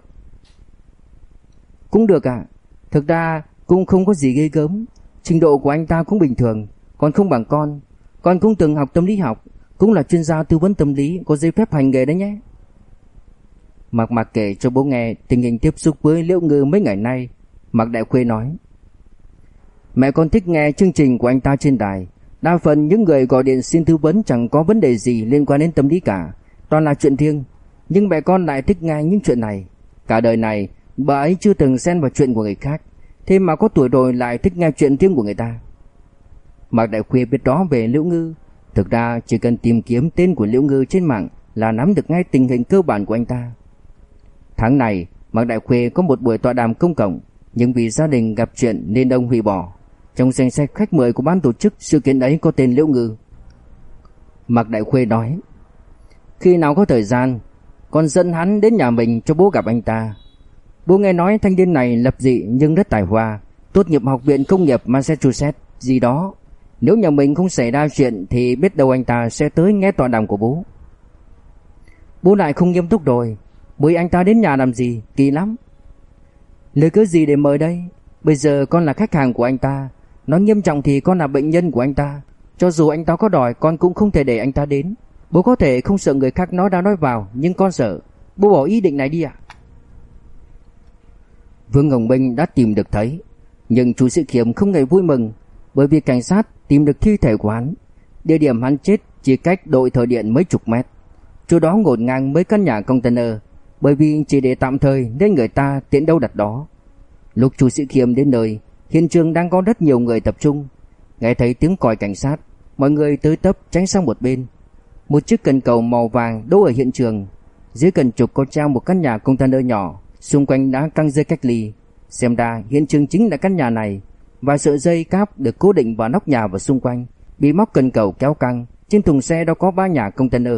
Cũng được à, thực ra cũng không có gì ghê gớm. Trình độ của anh ta cũng bình thường, còn không bằng con. Con cũng từng học tâm lý học, cũng là chuyên gia tư vấn tâm lý, có giấy phép hành nghề đấy nhé. Mạc Mạc kể cho bố nghe tình hình tiếp xúc với Liễu Ngư mấy ngày nay. Mạc Đại Khuê nói: mẹ con thích nghe chương trình của anh ta trên đài. Đa phần những người gọi điện xin tư vấn chẳng có vấn đề gì liên quan đến tâm lý cả, toàn là chuyện riêng. Nhưng mẹ con lại thích nghe những chuyện này. Cả đời này bà ấy chưa từng xen vào chuyện của người khác, thế mà có tuổi rồi lại thích nghe chuyện riêng của người ta. Mạc Đại Khuê biết đó về Liễu Ngư. Thực ra chỉ cần tìm kiếm tên của Liễu Ngư trên mạng là nắm được ngay tình hình cơ bản của anh ta. Tháng này Mạc Đại Khuê có một buổi tọa đàm công cộng, nhưng vì gia đình gặp chuyện nên ông hủy bỏ. Trong danh sách khách mời của ban tổ chức sự kiện ấy có tên Liễu Ngư. Mạc Đại Khuê nói: khi nào có thời gian, con dẫn hắn đến nhà mình cho bố gặp anh ta. Bố nghe nói thanh niên này lập dị nhưng rất tài hoa, tốt nghiệp học viện công nghiệp Massachusetts gì đó. Nếu nhà mình không xảy ra chuyện thì biết đâu anh ta sẽ tới nghe tọa đàm của bố. Bố lại không nghiêm túc rồi, mời anh ta đến nhà làm gì, kỳ lắm. Lời cớ gì để mời đây? Bây giờ con là khách hàng của anh ta, nói nghiêm trọng thì con là bệnh nhân của anh ta. Cho dù anh ta có đòi, con cũng không thể để anh ta đến. Bố có thể không sợ người khác nói ra nói vào, nhưng con sợ. Bố bỏ ý định này đi ạ. Vương Hồng Binh đã tìm được thấy, nhưng chú Sĩ Khiêm không hề vui mừng, bởi vì cảnh sát tìm được thi thể của hắn. Địa điểm hắn chết chỉ cách đội thợ điện mấy chục mét. Chỗ đó ngổn ngang mấy căn nhà container, bởi vì chỉ để tạm thời nên người ta tiện đâu đặt đó. Lúc chú Sĩ Khiêm đến nơi, Hiện trường đang có rất nhiều người tập trung. Nghe thấy tiếng còi cảnh sát, mọi người tới tấp tránh sang một bên. Một chiếc cần cầu màu vàng đỗ ở hiện trường. Dưới cần trục có treo một căn nhà container nhỏ, xung quanh đã căng dây cách ly. Xem ra hiện trường chính là căn nhà này. Và sợi dây cáp được cố định vào nóc nhà và xung quanh bị móc cần cầu kéo căng. Trên thùng xe đó có ba nhà container.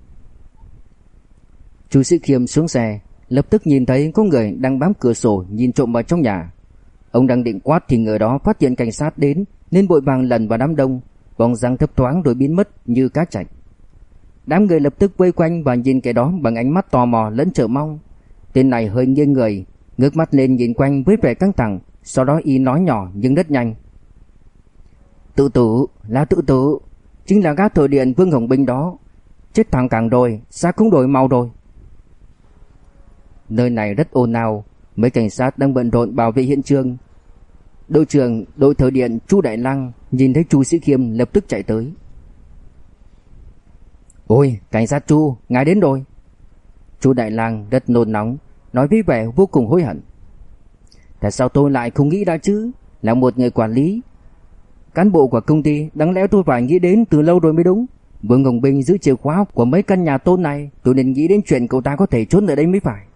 Chu Sĩ Khiêm xuống xe, lập tức nhìn thấy có người đang bám cửa sổ nhìn trộm vào trong nhà. Ông đang định quát thì người đó phát hiện cảnh sát đến nên vội vàng lẩn vào đám đông, bóng dáng thấp thoáng rồi biến mất như cá chạch. Đám người lập tức vây quanh và nhìn kẻ đó bằng ánh mắt tò mò lẫn chờ mong. Tên này hơi nghiêng người, ngước mắt lên nhìn quanh với vẻ căng thẳng, sau đó y nói nhỏ nhưng rất nhanh: "Tự tử, là tự tử, chính là gã thợ điện Vương Hồng Binh đó. Chết thằng càng rồi, xác cũng đổi màu rồi." Nơi này rất ồn ào, mấy cảnh sát đang bận rộn bảo vệ hiện trường. Đội trưởng đội thợ điện Chu Đại Lang nhìn thấy Chu Sĩ Khiêm lập tức chạy tới. "Ôi, cảnh sát Chu, ngài đến rồi." Chu Đại Lang rất nôn nóng, nói với vẻ vô cùng hối hận: "Tại sao tôi lại không nghĩ ra chứ? Là một người quản lý, cán bộ của công ty, đáng lẽ tôi phải nghĩ đến từ lâu rồi mới đúng. Vương Hồng Binh giữ chìa khóa của mấy căn nhà tôn này, tôi nên nghĩ đến chuyện cậu ta có thể trốn ở đây mới phải."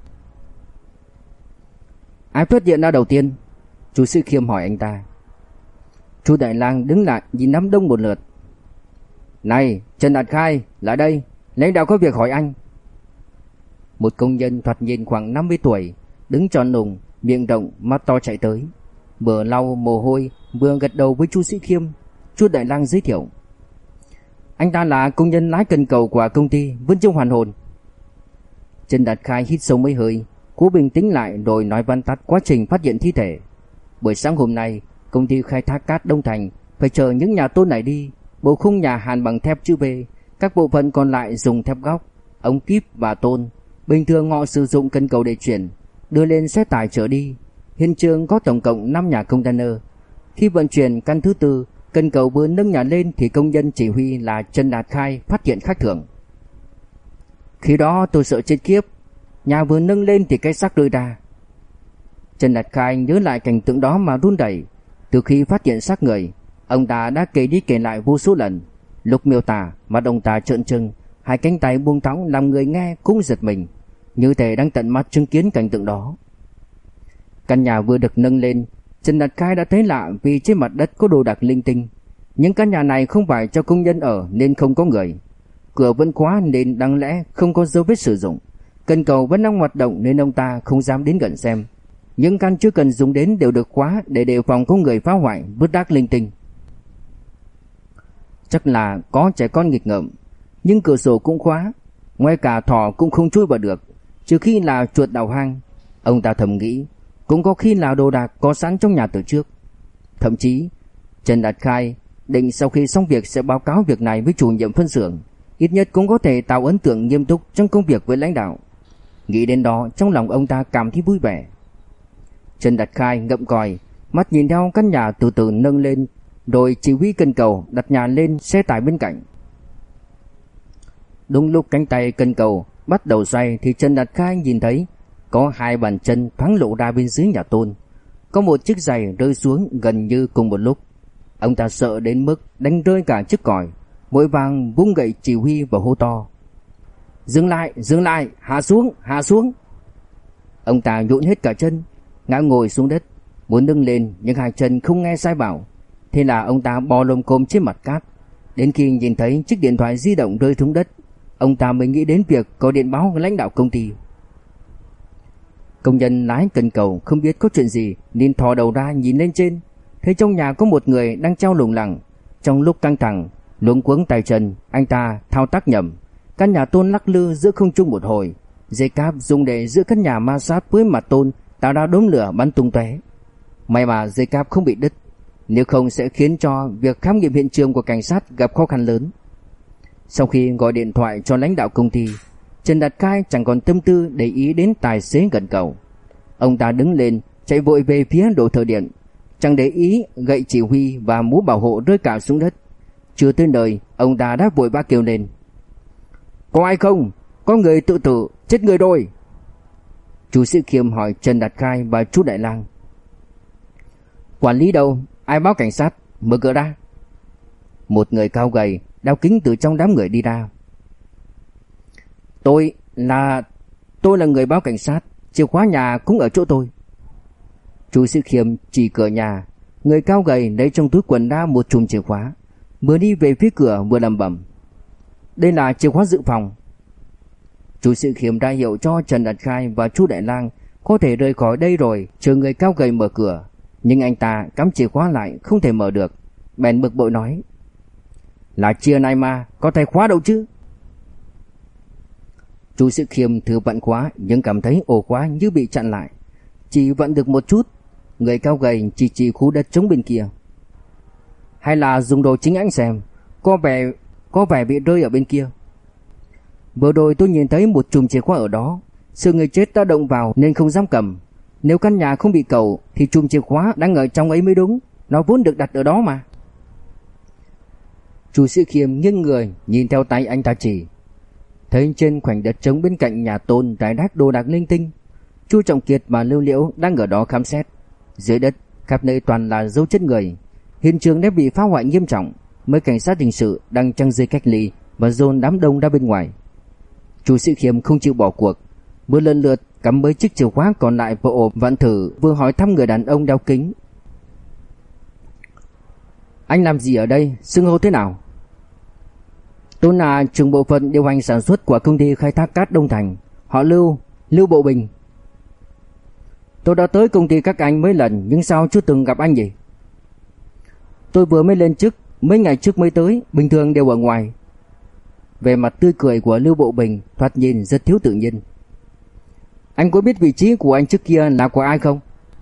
"Ai phát hiện ra đầu tiên?" Chu Sĩ Khiêm hỏi anh ta. Chu Đại Lang đứng lại nhìn đám đông một lượt. "Này, Trần Đạt Khai, lại đây, lãnh đạo có việc hỏi anh." Một công nhân thoạt nhìn khoảng năm mươi tuổi, đứng tròn nùng, miệng rộng, mắt to chạy tới, vừa lau mồ hôi vừa gật đầu với Chu Sĩ Khiêm. Chu Đại Lang giới thiệu: "Anh ta là công nhân lái cần cầu của công ty Vân Châu Hoàn Hồn." Trần Đạt Khai hít sâu mấy hơi, cố bình tĩnh lại rồi nói văn tắt quá trình phát hiện thi thể. Buổi sáng hôm nay, công ty khai thác cát Đông Thành phải chờ những nhà tôn này đi. Bộ khung nhà hàn bằng thép chữ V, các bộ phận còn lại dùng thép góc, ống kíp và tôn. Bình thường họ sử dụng cần cầu để chuyển, đưa lên xe tải chở đi. Hiện trường có tổng cộng năm nhà container. Khi vận chuyển căn thứ tư, cần cầu vừa nâng nhà lên thì công nhân chỉ huy là Trần Đạt Khai phát hiện khác thường. "Khi đó tôi sợ chết khiếp, nhà vừa nâng lên thì cái xác rơi ra." Trần Đạt Khai nhớ lại cảnh tượng đó mà run rẩy. Từ khi phát hiện xác người, ông ta đã kể đi kể lại vô số lần. Lúc miêu tả, mặt ông ta trợn trừng, hai cánh tay buông thõng làm người nghe cũng giật mình, như thể đang tận mắt chứng kiến cảnh tượng đó. Căn nhà vừa được nâng lên, Trần Đạt Khai đã thấy lạ vì trên mặt đất có đồ đạc linh tinh. Những căn nhà này không phải cho công nhân ở nên không có người. Cửa vẫn khóa nên đáng lẽ không có dấu vết sử dụng. Cần cầu vẫn đang hoạt động nên ông ta không dám đến gần xem. Những căn chưa cần dùng đến đều được khóa để đề phòng có người phá hoại vứt rác linh tinh. Chắc là có trẻ con nghịch ngợm, nhưng cửa sổ cũng khóa, ngay cả thỏ cũng không chui vào được, trừ khi là chuột đào hang. Ông ta thầm nghĩ, cũng có khi là đồ đạc có sẵn trong nhà từ trước. Thậm chí Trần Đạt Khai định sau khi xong việc sẽ báo cáo việc này với chủ nhiệm phân xưởng, ít nhất cũng có thể tạo ấn tượng nghiêm túc trong công việc với lãnh đạo. Nghĩ đến đó, trong lòng ông ta cảm thấy vui vẻ. Trần Đạt Khai ngậm còi, mắt nhìn theo căn nhà từ từ nâng lên, rồi chỉ huy cần cầu đặt nhà lên xe tải bên cạnh. Đúng lúc cánh tay cần cầu bắt đầu xoay thì Trần Đạt Khai nhìn thấy có hai bàn chân thoáng lộ ra bên dưới nhà tôn. Có một chiếc giày rơi xuống gần như cùng một lúc. Ông ta sợ đến mức đánh rơi cả chiếc còi, vội vàng vung gậy chỉ huy và hô to: "Dừng lại, dừng lại, hạ xuống, hạ xuống." Ông ta nhũn hết cả chân, ngã ngồi xuống đất, muốn đứng lên nhưng hai chân không nghe sai bảo. Thế là ông ta bò lồm cồm trên mặt cát. Đến khi nhìn thấy chiếc điện thoại di động rơi xuống đất, ông ta mới nghĩ đến việc có điện báo với lãnh đạo công ty. Công nhân lái cần cầu không biết có chuyện gì nên thò đầu ra nhìn lên trên, thấy trong nhà có một người đang treo lủng lẳng. Trong lúc căng thẳng, luống cuống tay chân, anh ta thao tác nhầm, căn nhà tôn lắc lư giữa không trung một hồi. Dây cáp dùng để giữ căn nhà ma sát với mặt tôn tạo ra đốm lửa bắn tung tóe. May mà dây cáp không bị đứt, nếu không sẽ khiến cho việc khám nghiệm hiện trường của cảnh sát gặp khó khăn lớn. Sau khi gọi điện thoại cho lãnh đạo công ty, Trần Đạt Khai chẳng còn tâm tư để ý đến tài xế gần cầu. Ông ta đứng lên chạy vội về phía đội thợ điện, chẳng để ý gậy chỉ huy và mũ bảo hộ rơi cả xuống đất. Chưa tới nơi, ông ta đã vội vã kêu lên: "Có ai không? Có người tự tử, chết người rồi." Chú Sĩ Khiêm hỏi Trần Đạt Khai và chú Đại Lang: Quản lý đâu? Ai báo cảnh sát? Mở cửa ra. Một người cao gầy, đeo kính từ trong đám người đi ra. Tôi là... Tôi là người báo cảnh sát. Chìa khóa nhà cũng ở chỗ tôi. Chu Sĩ Khiêm chỉ cửa nhà. Người cao gầy lấy trong túi quần ra một chùm chìa khóa, vừa đi về phía cửa vừa lẩm bẩm: đây là chìa khóa dự phòng. Chu Sĩ Khiêm ra hiệu cho Trần Đạt Khai và Chu Đại Lang có thể rời khỏi đây rồi, chờ người cao gầy mở cửa. Nhưng anh ta cắm chìa khóa lại không thể mở được, bèn bực bội nói: là chia này mà, có tay khóa đâu chứ. Chu Sĩ Khiêm thử vận khóa nhưng cảm thấy ổ khóa như bị chặn lại. Chỉ vận được một chút, người cao gầy chỉ chỉ khu đất trống bên kia. Hay là dùng đồ chính anh xem, có vẻ có vẻ bị rơi ở bên kia. Vừa rồi tôi nhìn thấy một chùm chìa khóa ở đó, sợ người chết đã động vào nên không dám cầm. Nếu căn nhà không bị cẩu thì chùm chìa khóa đang ở trong ấy mới đúng, nó vốn được đặt ở đó mà. Chu Sĩ Khiêm nghiêng người nhìn theo tay anh ta chỉ, thấy trên khoảnh đất trống bên cạnh nhà Tôn rải rác đồ đạc linh tinh. Chu Trọng Kiệt và Lưu Liễu đang ở đó khám xét. Dưới đất khắp nơi toàn là dấu chân người, hiện trường đã bị phá hoại nghiêm trọng. Mấy cảnh sát hình sự đang trăng dây cách ly và dồn đám đông ra bên ngoài. Chu Sĩ Khiêm không chịu bỏ cuộc, vừa lần lượt cắm mấy chiếc chìa khóa còn lại vào ổ vạn thử, vừa hỏi thăm người đàn ông đeo kính: anh làm gì ở đây, xưng hô thế nào? Tôi là trưởng bộ phận điều hành sản xuất của công ty khai thác cát Đông Thành, họ Lưu, Lưu Bộ Bình. Tôi đã tới công ty các anh mấy lần nhưng sao chưa từng gặp anh gì? Tôi vừa mới lên chức, mấy ngày trước mới tới, bình thường đều ở ngoài. Về mặt tươi cười của Lưu Bộ Bình thoạt nhìn rất thiếu tự nhiên. Anh có biết vị trí của anh trước kia là của ai không?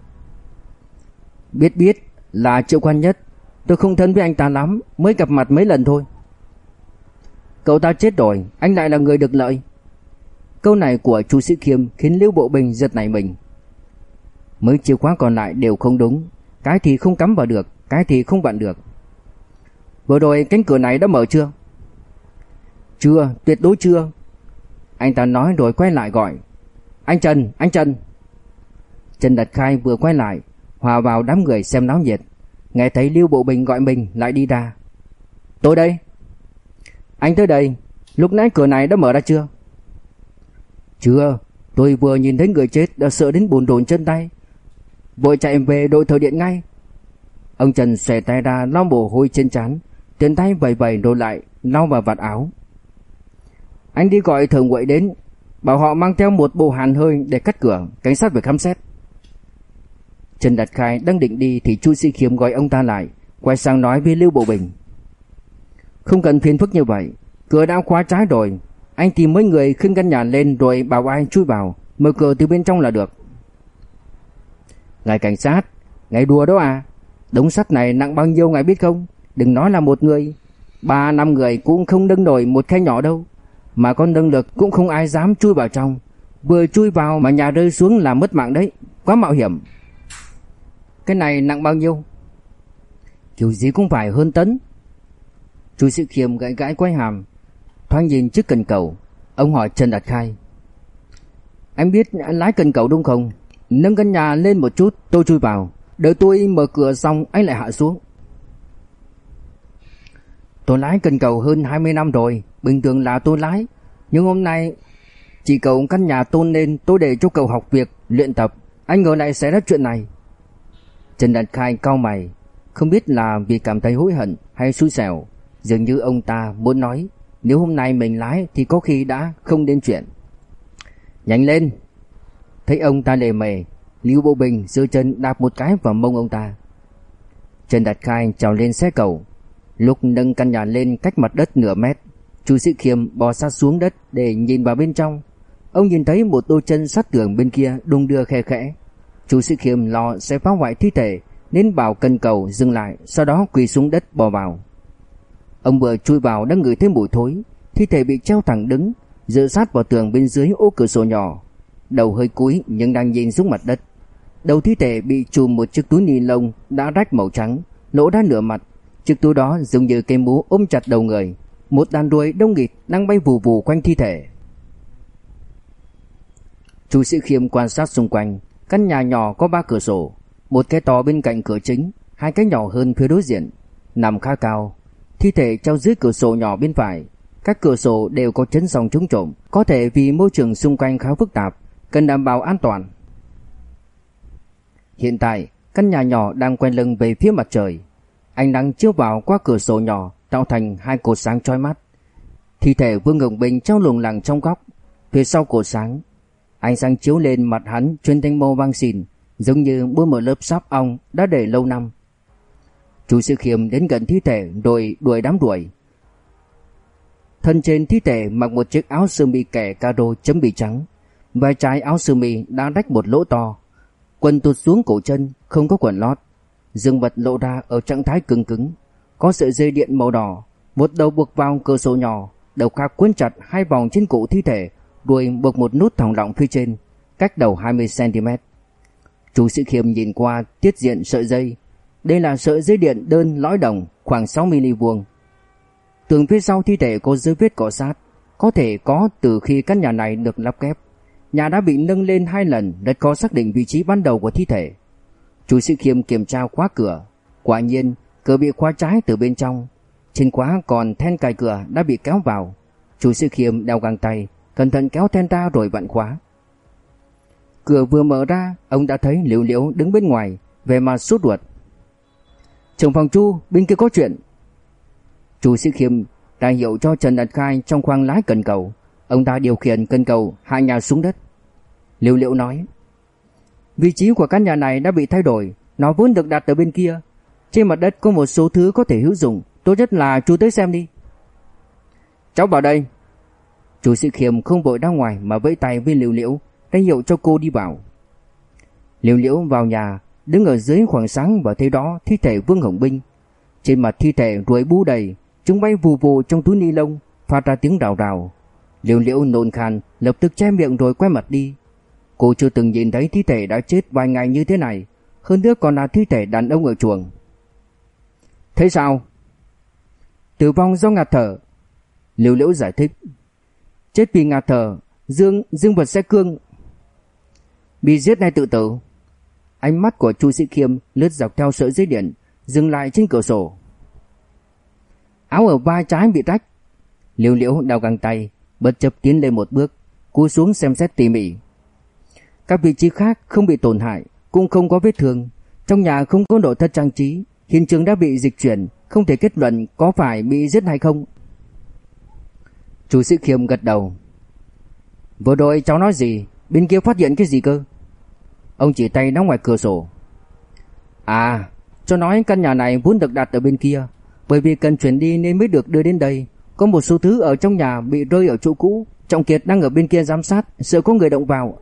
Biết biết, là Triệu Quan Nhất. Tôi không thân với anh ta lắm, mới gặp mặt mấy lần thôi. Cậu ta chết rồi, anh lại là người được lợi. Câu này của Chu Sĩ Khiêm khiến Lưu Bộ Bình giật nảy mình. Mấy chìa khóa còn lại đều không đúng, cái thì không cắm vào được, cái thì không vặn được. Vừa rồi cánh cửa này đã mở chưa? Chưa, tuyệt đối chưa. Anh ta nói rồi quay lại gọi: Anh Trần, anh Trần. Trần Đạt Khai vừa quay lại, hòa vào đám người xem náo nhiệt, nghe thấy Lưu Bộ Bình gọi mình lại đi ra. Tôi đây. Anh tới đây, lúc nãy cửa này đã mở ra chưa? Chưa, tôi vừa nhìn thấy người chết đã sợ đến bồn rộn chân tay, vội chạy về đội thợ điện ngay. Ông Trần xòe tay ra lau mồ hôi trên trán, tiền tay vẩy vẩy rồi lại lau vào vạt áo. Anh đi gọi thợ nguội đến, bảo họ mang theo một bộ hàn hơi để cắt cửa, cảnh sát phải khám xét. Trần Đạt Khai đang định đi thì Chu Sĩ Khiêm gọi ông ta lại, quay sang nói với Lưu Bộ Bình: Không cần phiền phức như vậy, cửa đã khóa trái rồi. Anh tìm mấy người khinh căn nhà lên rồi bảo ai chui vào, mở cửa từ bên trong là được. Ngài cảnh sát, ngài đùa đó à? Đống sắt này nặng bao nhiêu ngài biết không? Đừng nói là một người, ba năm người cũng không nâng nổi một khe nhỏ đâu. Mà con nâng lực cũng không ai dám chui vào trong. Vừa chui vào mà nhà rơi xuống là mất mạng đấy, quá mạo hiểm. Cái này nặng bao nhiêu? Kiểu gì cũng phải hơn tấn. Chu Sĩ Khiêm gãi gãi quay hàm, thoáng nhìn chiếc cần cầu. Ông hỏi Trần Đạt Khai: Anh biết lái cần cầu đúng không? Nâng căn nhà lên một chút, tôi chui vào, đợi tôi mở cửa xong anh lại hạ xuống. Tôi lái cần cầu hơn hai mươi năm rồi, bình thường là tôi lái. Nhưng hôm nay chỉ cậu căn nhà Tôn nên tôi để cho cậu học việc, luyện tập. Anh ngờ lại xảy ra chuyện này. Trần Đạt Khai cau mày, không biết là vì cảm thấy hối hận hay xui xẻo. Dường như ông ta muốn nói nếu hôm nay mình lái thì có khi đã không đến chuyện. Nhanh lên. Thấy ông ta lề mề, Lưu Bộ Bình giơ chân đạp một cái vào mông ông ta. Trần Đạt Khai trèo lên xe cầu. Lúc nâng căn nhà lên cách mặt đất nửa mét, Chu Sĩ Khiêm bò sát xuống đất để nhìn vào bên trong. Ông nhìn thấy một đôi chân sát tường bên kia đung đưa khe khẽ. Chu Sĩ Khiêm lo sẽ phá hoại thi thể nên bảo cần cầu dừng lại, sau đó quỳ xuống đất bò vào. Ông vừa chui vào đã ngửi thấy mùi thối. Thi thể bị treo thẳng đứng, dựa sát vào tường bên dưới ô cửa sổ nhỏ, đầu hơi cúi nhưng đang nhìn xuống mặt đất. Đầu thi thể bị trùm một chiếc túi ni lông đã rách màu trắng, lỗ ra nửa mặt. Chiếc túi đó giống như cây mũ ôm chặt đầu người. Một đàn ruồi đông nghịt đang bay vù vù quanh thi thể. Chu Sĩ Khiêm quan sát xung quanh. Căn nhà nhỏ có ba cửa sổ, một cái to bên cạnh cửa chính, hai cái nhỏ hơn phía đối diện, nằm khá cao. Thi thể treo dưới cửa sổ nhỏ bên phải. Các cửa sổ đều có chấn sóng chống trộm, có thể vì môi trường xung quanh khá phức tạp, cần đảm bảo an toàn. Hiện tại, căn nhà nhỏ đang quay lưng về phía mặt trời. Ánh nắng chiếu vào qua cửa sổ nhỏ, tạo thành hai cột sáng chói mắt. Thi thể Vương Ngọc Bình treo lủng lẳng trong góc, phía sau cột sáng. Ánh sáng chiếu lên mặt hắn chuyển thành màu vàng xỉn, giống như bôi một lớp sáp ong đã để lâu năm. Chu Sĩ Khiêm đến gần thi thể rồi đuổi đám đuổi. Thân trên thi thể mặc một chiếc áo sơ mi kẻ caro chấm bi trắng, vai trái áo sơ mi đã rách một lỗ to, quần tụt xuống cổ chân, không có quần lót, dương vật lộ ra ở trạng thái cứng cứng, có sợi dây điện màu đỏ, một đầu buộc vào cửa sổ nhỏ, đầu khác quấn chặt hai vòng trên cổ thi thể, đuôi buộc một nút thòng lọng phía trên, cách đầu hai mươi xăng ti mét. Chu Sĩ Khiêm nhìn qua tiết diện sợi dây, đây là sợi dây điện đơn lõi đồng khoảng sáu mi li vuông. Tường phía sau thi thể có dấu vết cọ sát, có thể có từ khi căn nhà này được lắp ghép. Nhà đã bị nâng lên hai lần, rất khó xác định vị trí ban đầu của thi thể. Chu Sĩ Khiêm kiểm tra khóa cửa, quả nhiên cửa bị khóa trái từ bên trong, trên khóa còn then cài cửa đã bị kéo vào. Chu Sĩ Khiêm đeo găng tay, cẩn thận kéo then ra rồi vặn khóa. Cửa vừa mở ra, ông đã thấy Liễu Liễu đứng bên ngoài, vẻ mặt sốt ruột. "Trưởng phòng Chu, bên kia có chuyện." Chu Sĩ Khiêm ra hiệu cho Trần Đạt Khai trong khoang lái cần cầu. Ông ta điều khiển cần cầu hạ nhà xuống đất. Liễu Liễu nói: "Vị trí của căn nhà này đã bị thay đổi, nó vốn được đặt ở bên kia. Trên mặt đất có một số thứ có thể hữu dụng, tốt nhất là chú tới xem đi." "Cháu vào đây." Chu Sĩ Khiêm không vội ra ngoài mà vẫy tay với Liễu Liễu, ra hiệu cho cô đi vào. Liễu Liễu vào nhà, đứng ở dưới khoảng sáng và thấy đó thi thể Vương Hồng Binh. Trên mặt thi thể ruồi bu đầy, chúng bay vù vù trong túi ni lông, phát ra tiếng rào rào. Liễu Liễu nôn khan, lập tức che miệng rồi quay mặt đi. Cô chưa từng nhìn thấy thi thể đã chết vài ngày như thế này, hơn nữa còn là thi thể đàn ông ở chuồng. "Thế sao?" "Tử vong do ngạt thở." Liễu Liễu giải thích. "Chết vì ngạt thở, dương dương vật sẽ cương." "Bị giết hay tự tử?" Ánh mắt của Chu Sĩ Khiêm lướt dọc theo sợi dây điện, dừng lại trên cửa sổ. "Áo ở vai trái bị rách." Liễu Liễu đeo găng tay, bất chấp tiến lên một bước, cúi xuống xem xét tỉ mỉ. Các vị trí khác không bị tổn hại, cũng không có vết thương. Trong nhà không có nội thất trang trí, hiện trường đã bị dịch chuyển, không thể kết luận có phải bị giết hay không. Chu Sĩ Khiêm gật đầu. "Vừa rồi cháu nói gì? Bên kia phát hiện cái gì cơ?" Ông chỉ tay ra ngoài cửa sổ. "À, cho nói căn nhà này vốn được đặt ở bên kia, bởi vì cần chuyển đi nên mới được đưa đến đây. Có một số thứ ở trong nhà bị rơi ở chỗ cũ, Trọng Kiệt đang ở bên kia giám sát, sợ có người động vào."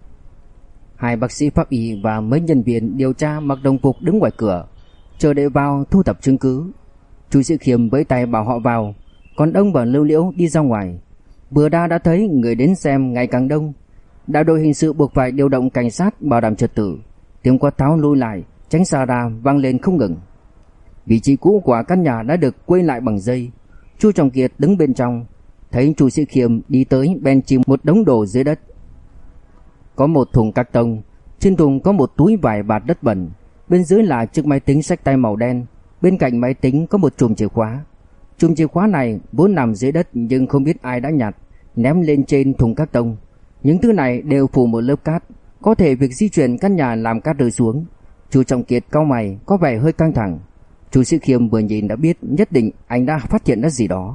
Hai bác sĩ pháp y và mấy nhân viên điều tra mặc đồng phục đứng ngoài cửa, chờ để vào thu thập chứng cứ. Chu Sĩ Khiêm với tay bảo họ vào, còn ông và Liễu Liễu đi ra ngoài. Vừa ra đã thấy người đến xem ngày càng đông. Đại đội hình sự buộc phải điều động cảnh sát bảo đảm trật tự. Tiếng quát tháo lui lại, tránh xa ra vang lên không ngừng. Vị trí cũ của căn nhà đã được quay lại bằng dây. Chu Trọng Kiệt đứng bên trong, thấy Chu Sĩ Khiêm đi tới bèn chìm một đống đồ dưới đất. Có một thùng cạc tông, trên thùng có một túi vải bạt đất bẩn, bên dưới là chiếc máy tính xách tay màu đen, bên cạnh máy tính có một chùm chìa khóa. Chùm chìa khóa này vốn nằm dưới đất nhưng không biết ai đã nhặt, ném lên trên thùng cạc tông. Những thứ này đều phủ một lớp cát, có thể việc di chuyển căn nhà làm cát rơi xuống. Chu Trọng Kiệt cau mày, có vẻ hơi căng thẳng. Chu Sĩ Khiêm vừa nhìn đã biết nhất định anh đã phát hiện ra gì đó.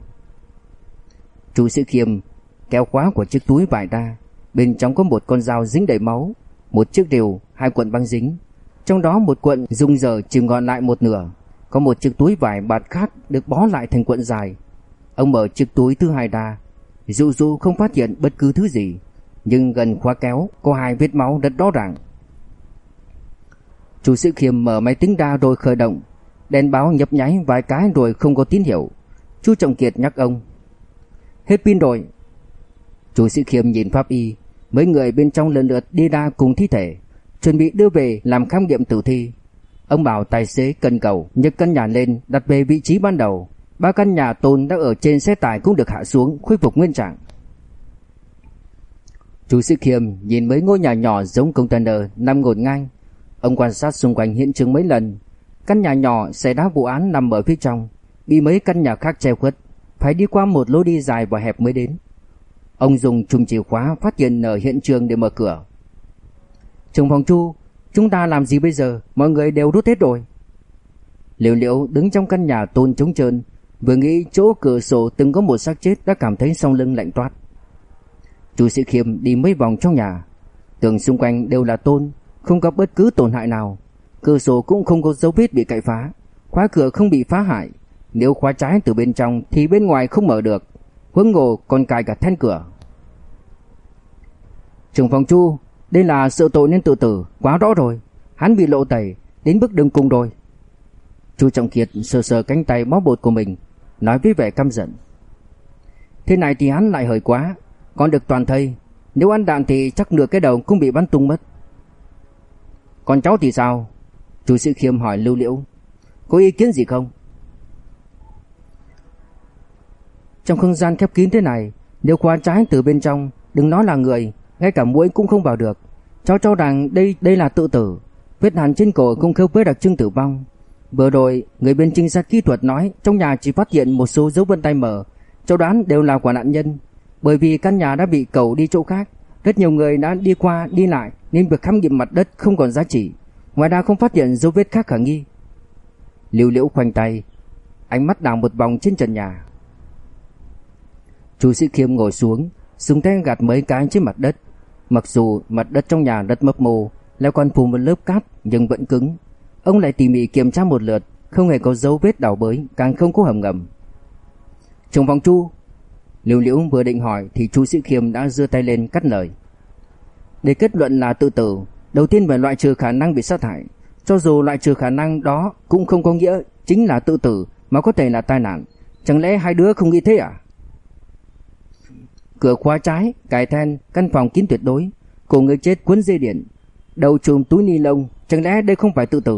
Chu Sĩ Khiêm kéo khóa của chiếc túi vải ra, bên trong có một con dao dính đầy máu, một chiếc rìu, hai cuộn băng dính. Trong đó một cuộn dùng dở chỉ gọn lại một nửa, có một chiếc túi vải bạt khác được bó lại thành cuộn dài. Ông mở chiếc túi thứ hai ra, dù dù không phát hiện bất cứ thứ gì, nhưng gần khóa kéo có hai vết máu rất rõ ràng. Chu Sĩ Khiêm mở máy tính ra rồi khởi động, đèn báo nhấp nháy vài cái rồi không có tín hiệu. Chu Trọng Kiệt nhắc ông: "Hết pin rồi." Chu Sĩ Khiêm nhìn pháp y, mấy người bên trong lần lượt đi ra cùng thi thể, chuẩn bị đưa về làm khám nghiệm tử thi. Ông bảo tài xế cần cầu nhấc căn nhà lên đặt về vị trí ban đầu. Ba căn nhà tồn đã ở trên xe tải cũng được hạ xuống, khôi phục nguyên trạng. Chu Sĩ Khiêm nhìn mấy ngôi nhà nhỏ giống container nằm ngổn ngang. Ông quan sát xung quanh hiện trường mấy lần. Căn nhà nhỏ xảy ra vụ án nằm ở phía trong, bị mấy căn nhà khác che khuất, phải đi qua một lối đi dài và hẹp mới đến. Ông dùng chùm chìa khóa phát hiện ở hiện trường để mở cửa. Trưởng phòng Chu, chúng ta làm gì bây giờ? Mọi người đều rút hết rồi. Liễu Liễu đứng trong căn nhà tôn trống trơn, vừa nghĩ chỗ cửa sổ từng có một xác chết đã cảm thấy sau lưng lạnh toát. Chu Sĩ Khiêm đi mấy vòng trong nhà, tường xung quanh đều là tôn, không có bất cứ tổn hại nào. Cửa sổ cũng không có dấu vết bị cậy phá, khóa cửa không bị phá hại. Nếu khóa trái từ bên trong thì bên ngoài không mở được, huống hồ còn cài cả then cửa. Trưởng phòng Chu, đây là sợ tội nên tự tử, quá rõ rồi. Hắn bị lộ tẩy, đến bước đường cùng rồi. Chu Trọng Kiệt sờ sờ cánh tay bó bột của mình, nói với vẻ căm giận. Thế này thì hắn lại hời quá, còn được toàn thây. Nếu ăn đạn thì chắc nửa cái đầu cũng bị bắn tung mất. Còn cháu thì sao? Chu Sĩ Khiêm hỏi Lưu Liễu. Có ý kiến gì không? Trong không gian khép kín thế này, nếu khóa trái từ bên trong, đừng nói là người, ngay cả muỗi cũng không vào được. Cháu cho rằng đây đây là tự tử. Vết hằn trên cổ không khớp với đặc trưng tử vong. Vừa rồi, người bên trinh sát kỹ thuật nói trong nhà chỉ phát hiện một số dấu vân tay mở, cháu đoán đều là của nạn nhân. Bởi vì căn nhà đã bị cẩu đi chỗ khác, rất nhiều người đã đi qua đi lại nên việc khám nghiệm mặt đất không còn giá trị. Ngoài ra không phát hiện dấu vết khác khả nghi. Lưu Liễu khoanh tay, ánh mắt đảo một vòng trên trần nhà. Chu Sĩ Khiêm ngồi xuống, dùng tay gạt mấy cái trên mặt đất. Mặc dù mặt đất trong nhà rất mấp mô, lại còn phủ một lớp cát nhưng vẫn cứng. Ông lại tỉ mỉ kiểm tra một lượt, không hề có dấu vết đào bới, càng không có hầm ngầm. Trưởng phòng Chu, Lưu Liễu vừa định hỏi thì Chu Sĩ Khiêm đã giơ tay lên cắt lời. Để kết luận là tự tử, đầu tiên phải loại trừ khả năng bị sát hại. Cho dù loại trừ khả năng đó cũng không có nghĩa chính là tự tử, mà có thể là tai nạn. Chẳng lẽ hai đứa không nghĩ thế à? Cửa khóa trái, cài then, căn phòng kín tuyệt đối, cổ người chết quấn dây điện, đầu chùm túi ni lông, chẳng lẽ đây không phải tự tử?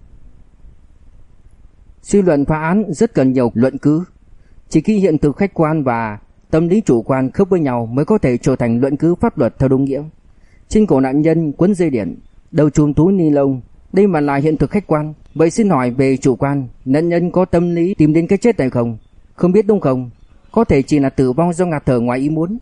Suy luận phá án rất cần nhiều luận cứ. Chỉ khi hiện thực khách quan và tâm lý chủ quan khớp với nhau mới có thể trở thành luận cứ pháp luật theo đúng nghĩa. Trên cổ nạn nhân quấn dây điện, đầu chùm túi ni lông, đây mà là hiện thực khách quan. Vậy xin hỏi về chủ quan, nạn nhân có tâm lý tìm đến cái chết này không? Không biết đúng không? Có thể chỉ là tử vong do ngạt thở ngoài ý muốn.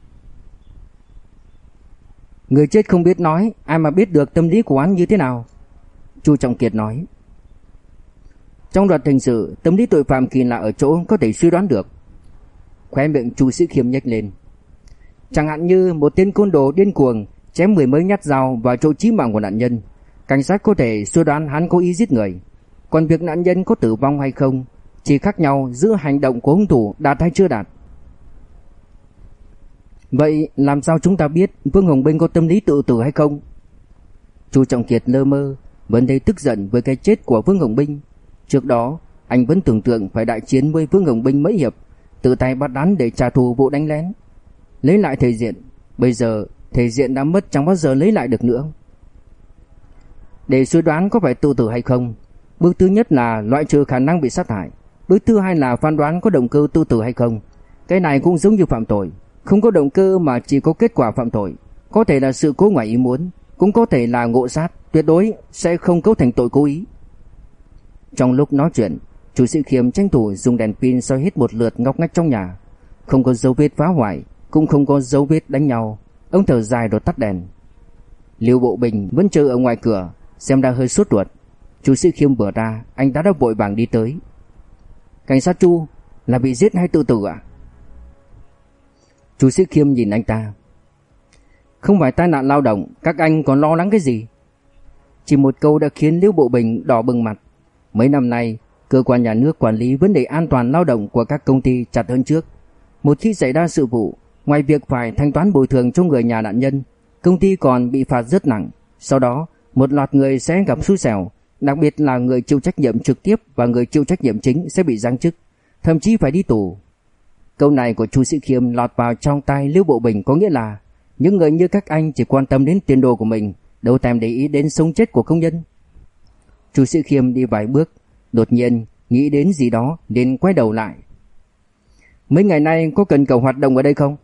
Người chết không biết nói, ai mà biết được tâm lý của hắn như thế nào? Chu Trọng Kiệt nói. Trong luật hình sự, tâm lý tội phạm kỳ lạ ở chỗ có thể suy đoán được. Khóe miệng Chu Sĩ Khiêm nhếch lên. Chẳng hạn như một tên côn đồ điên cuồng chém mười mấy nhát dao vào chỗ chí mạng của nạn nhân, cảnh sát có thể suy đoán hắn có ý giết người. Còn việc nạn nhân có tử vong hay không chỉ khác nhau giữa hành động của hung thủ đạt hay chưa đạt. Vậy làm sao chúng ta biết Vương Hồng Binh có tâm lý tự tử hay không? Chu Trọng Kiệt lơ mơ, vẫn thấy tức giận với cái chết của Vương Hồng Binh. Trước đó, anh vẫn tưởng tượng phải đại chiến với Vương Hồng Binh mấy hiệp, tự tay bắt hắn để trả thù vụ đánh lén, lấy lại thể diện. Bây giờ thể diện đã mất, chẳng bao giờ lấy lại được nữa. Để suy đoán có phải tự tử hay không, bước thứ nhất là loại trừ khả năng bị sát hại. Bước thứ hai là phán đoán có động cơ tự tử hay không. Cái này cũng giống như phạm tội, không có động cơ mà chỉ có kết quả phạm tội. Có thể là sự cố ngoài ý muốn, cũng có thể là ngộ sát, tuyệt đối sẽ không cấu thành tội cố ý. Trong lúc nói chuyện, Chu Sĩ Khiêm tranh thủ dùng đèn pin soi hết một lượt ngóc ngách trong nhà. Không có dấu vết phá hoại, cũng không có dấu vết đánh nhau. Ông thở dài rồi tắt đèn. Lưu Bộ Bình vẫn chờ ở ngoài cửa, xem ra hơi sốt ruột. Chu Sĩ Khiêm vừa ra, anh ta đã vội vàng đi tới. Cảnh sát Chu, là bị giết hay tự tử ạ? Chu Sĩ Khiêm nhìn anh ta. Không phải tai nạn lao động, các anh còn lo lắng cái gì? Chỉ một câu đã khiến Lưu Bộ Bình đỏ bừng mặt. Mấy năm nay, cơ quan nhà nước quản lý vấn đề an toàn lao động của các công ty chặt hơn trước. Một khi xảy ra sự vụ, ngoài việc phải thanh toán bồi thường cho người nhà nạn nhân, công ty còn bị phạt rất nặng. Sau đó, một loạt người sẽ gặp xui xẻo, đặc biệt là người chịu trách nhiệm trực tiếp và người chịu trách nhiệm chính sẽ bị giáng chức, thậm chí phải đi tù. Câu này của Chu Sĩ Khiêm lọt vào trong tai Lưu Bộ Bình có nghĩa là những người như các anh chỉ quan tâm đến tiền đồ của mình, đâu thèm để ý đến sống chết của công nhân. Chu Sĩ Khiêm đi vài bước, đột nhiên nghĩ đến gì đó nên quay đầu lại. Mấy ngày nay có cần cầu hoạt động ở đây không?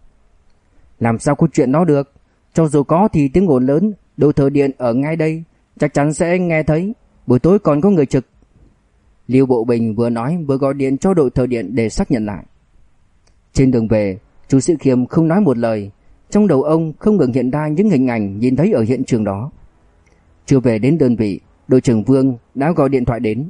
Làm sao có chuyện đó được? Cho dù có thì tiếng ồn lớn, đồ thờ điện ở ngay đây, Chắc chắn sẽ nghe thấy, buổi tối còn có người trực. Lưu Bộ Bình vừa nói vừa gọi điện cho đội thợ điện để xác nhận lại. Trên đường về, Chu Sĩ Khiêm không nói một lời, trong đầu ông không ngừng hiện ra những hình ảnh nhìn thấy ở hiện trường đó. Chưa về đến đơn vị, đội trưởng Vương đã gọi điện thoại đến.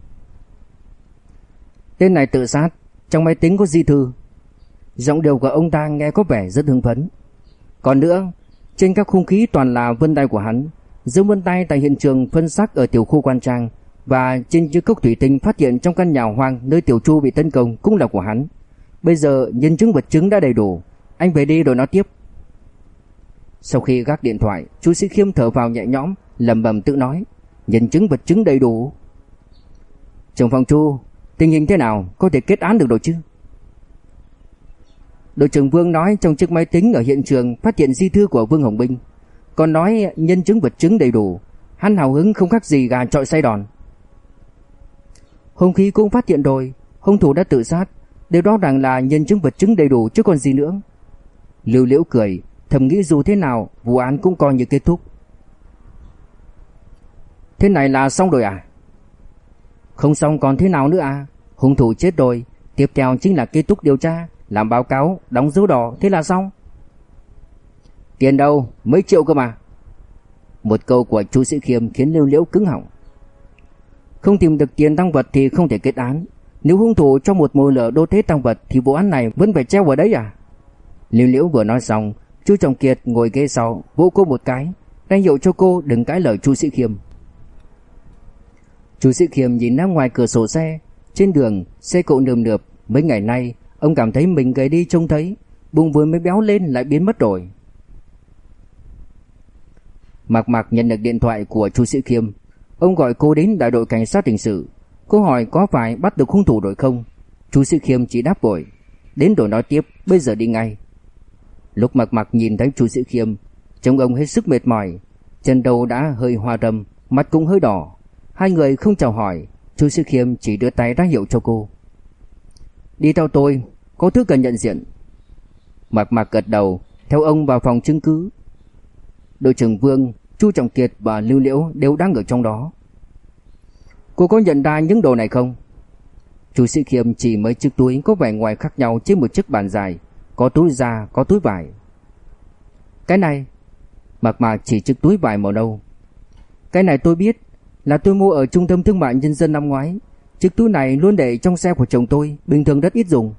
Tên này tự sát, trong máy tính có di thư. Giọng điệu của ông ta nghe có vẻ rất hưng phấn. Còn nữa, trên các khung khí toàn là vân tay của hắn. Dấu vân tay tại hiện trường phân xác ở tiểu khu Quan Trang và trên chiếc cốc thủy tinh phát hiện trong căn nhà hoang nơi Tiểu Chu bị tấn công cũng là của hắn. Bây giờ nhân chứng vật chứng đã đầy đủ, anh về đi rồi nói tiếp. Sau khi gác điện thoại, Chu Sĩ Khiêm thở vào nhẹ nhõm, lẩm bẩm tự nói, nhân chứng vật chứng đầy đủ. Trưởng phòng Chu, tình hình thế nào, có thể kết án được rồi chứ? Đội trưởng Vương nói trong chiếc máy tính ở hiện trường phát hiện di thư của Vương Hồng Binh, còn nói nhân chứng vật chứng đầy đủ. Hắn hào hứng không khác gì gà chọi say đòn. Hung khí cũng phát hiện rồi, hung thủ đã tự sát, điều đó rằng là nhân chứng vật chứng đầy đủ chứ còn gì nữa. Lưu Liễu cười, thầm nghĩ dù thế nào vụ án cũng coi như kết thúc. Thế này là xong rồi à? Không xong còn thế nào nữa à? Hung thủ chết rồi, tiếp theo chính là kết thúc điều tra, làm báo cáo, đóng dấu đỏ, thế là xong. Tiền đâu? Mấy triệu cơ mà. Một câu của Chu Sĩ Khiêm khiến Lưu Liễu cứng họng. Không tìm được tiền tăng vật thì không thể kết án. Nếu hung thủ cho một mồi lửa đốt hết tăng vật thì vụ án này vẫn phải treo ở đấy à? Lưu Liễu vừa nói xong, Chu Trọng Kiệt ngồi ghế sau vỗ cô một cái, ra hiệu cho cô đừng cãi lời Chu Sĩ Khiêm. Chu Sĩ Khiêm nhìn ra ngoài cửa sổ xe, trên đường xe cộ nườm nượp. Mấy ngày nay ông cảm thấy mình gầy đi trông thấy, bụng vừa mới béo lên lại biến mất rồi. Mạc Mạc nhận được điện thoại của Chu Sĩ Khiêm. Ông gọi cô đến đại đội cảnh sát hình sự. Cô hỏi có phải bắt được hung thủ rồi không? Chu Sĩ Khiêm chỉ đáp vội, đến rồi nói tiếp, bây giờ đi ngay. Lúc Mạc Mạc nhìn thấy Chu Sĩ Khiêm, trông ông hết sức mệt mỏi, chân đầu đã hơi hoa râm, mắt cũng hơi đỏ. Hai người không chào hỏi, Chu Sĩ Khiêm chỉ đưa tay ra hiệu cho cô. Đi theo tôi, có thứ cần nhận diện. Mạc Mạc gật đầu, theo ông vào phòng chứng cứ. Đội trưởng Vương, Chu Trọng Kiệt và Lưu Liễu đều đang ở trong đó. Cô có nhận ra những đồ này không? Chu Sĩ Khiêm chỉ mấy chiếc túi có vẻ ngoài khác nhau trên một chiếc bàn dài, có túi da, có túi vải. Cái này, Mạc Mạc chỉ chiếc túi vải màu nâu. Cái này tôi biết, là tôi mua ở trung tâm thương mại nhân dân năm ngoái. Chiếc túi này luôn để trong xe của chồng tôi, bình thường rất ít dùng.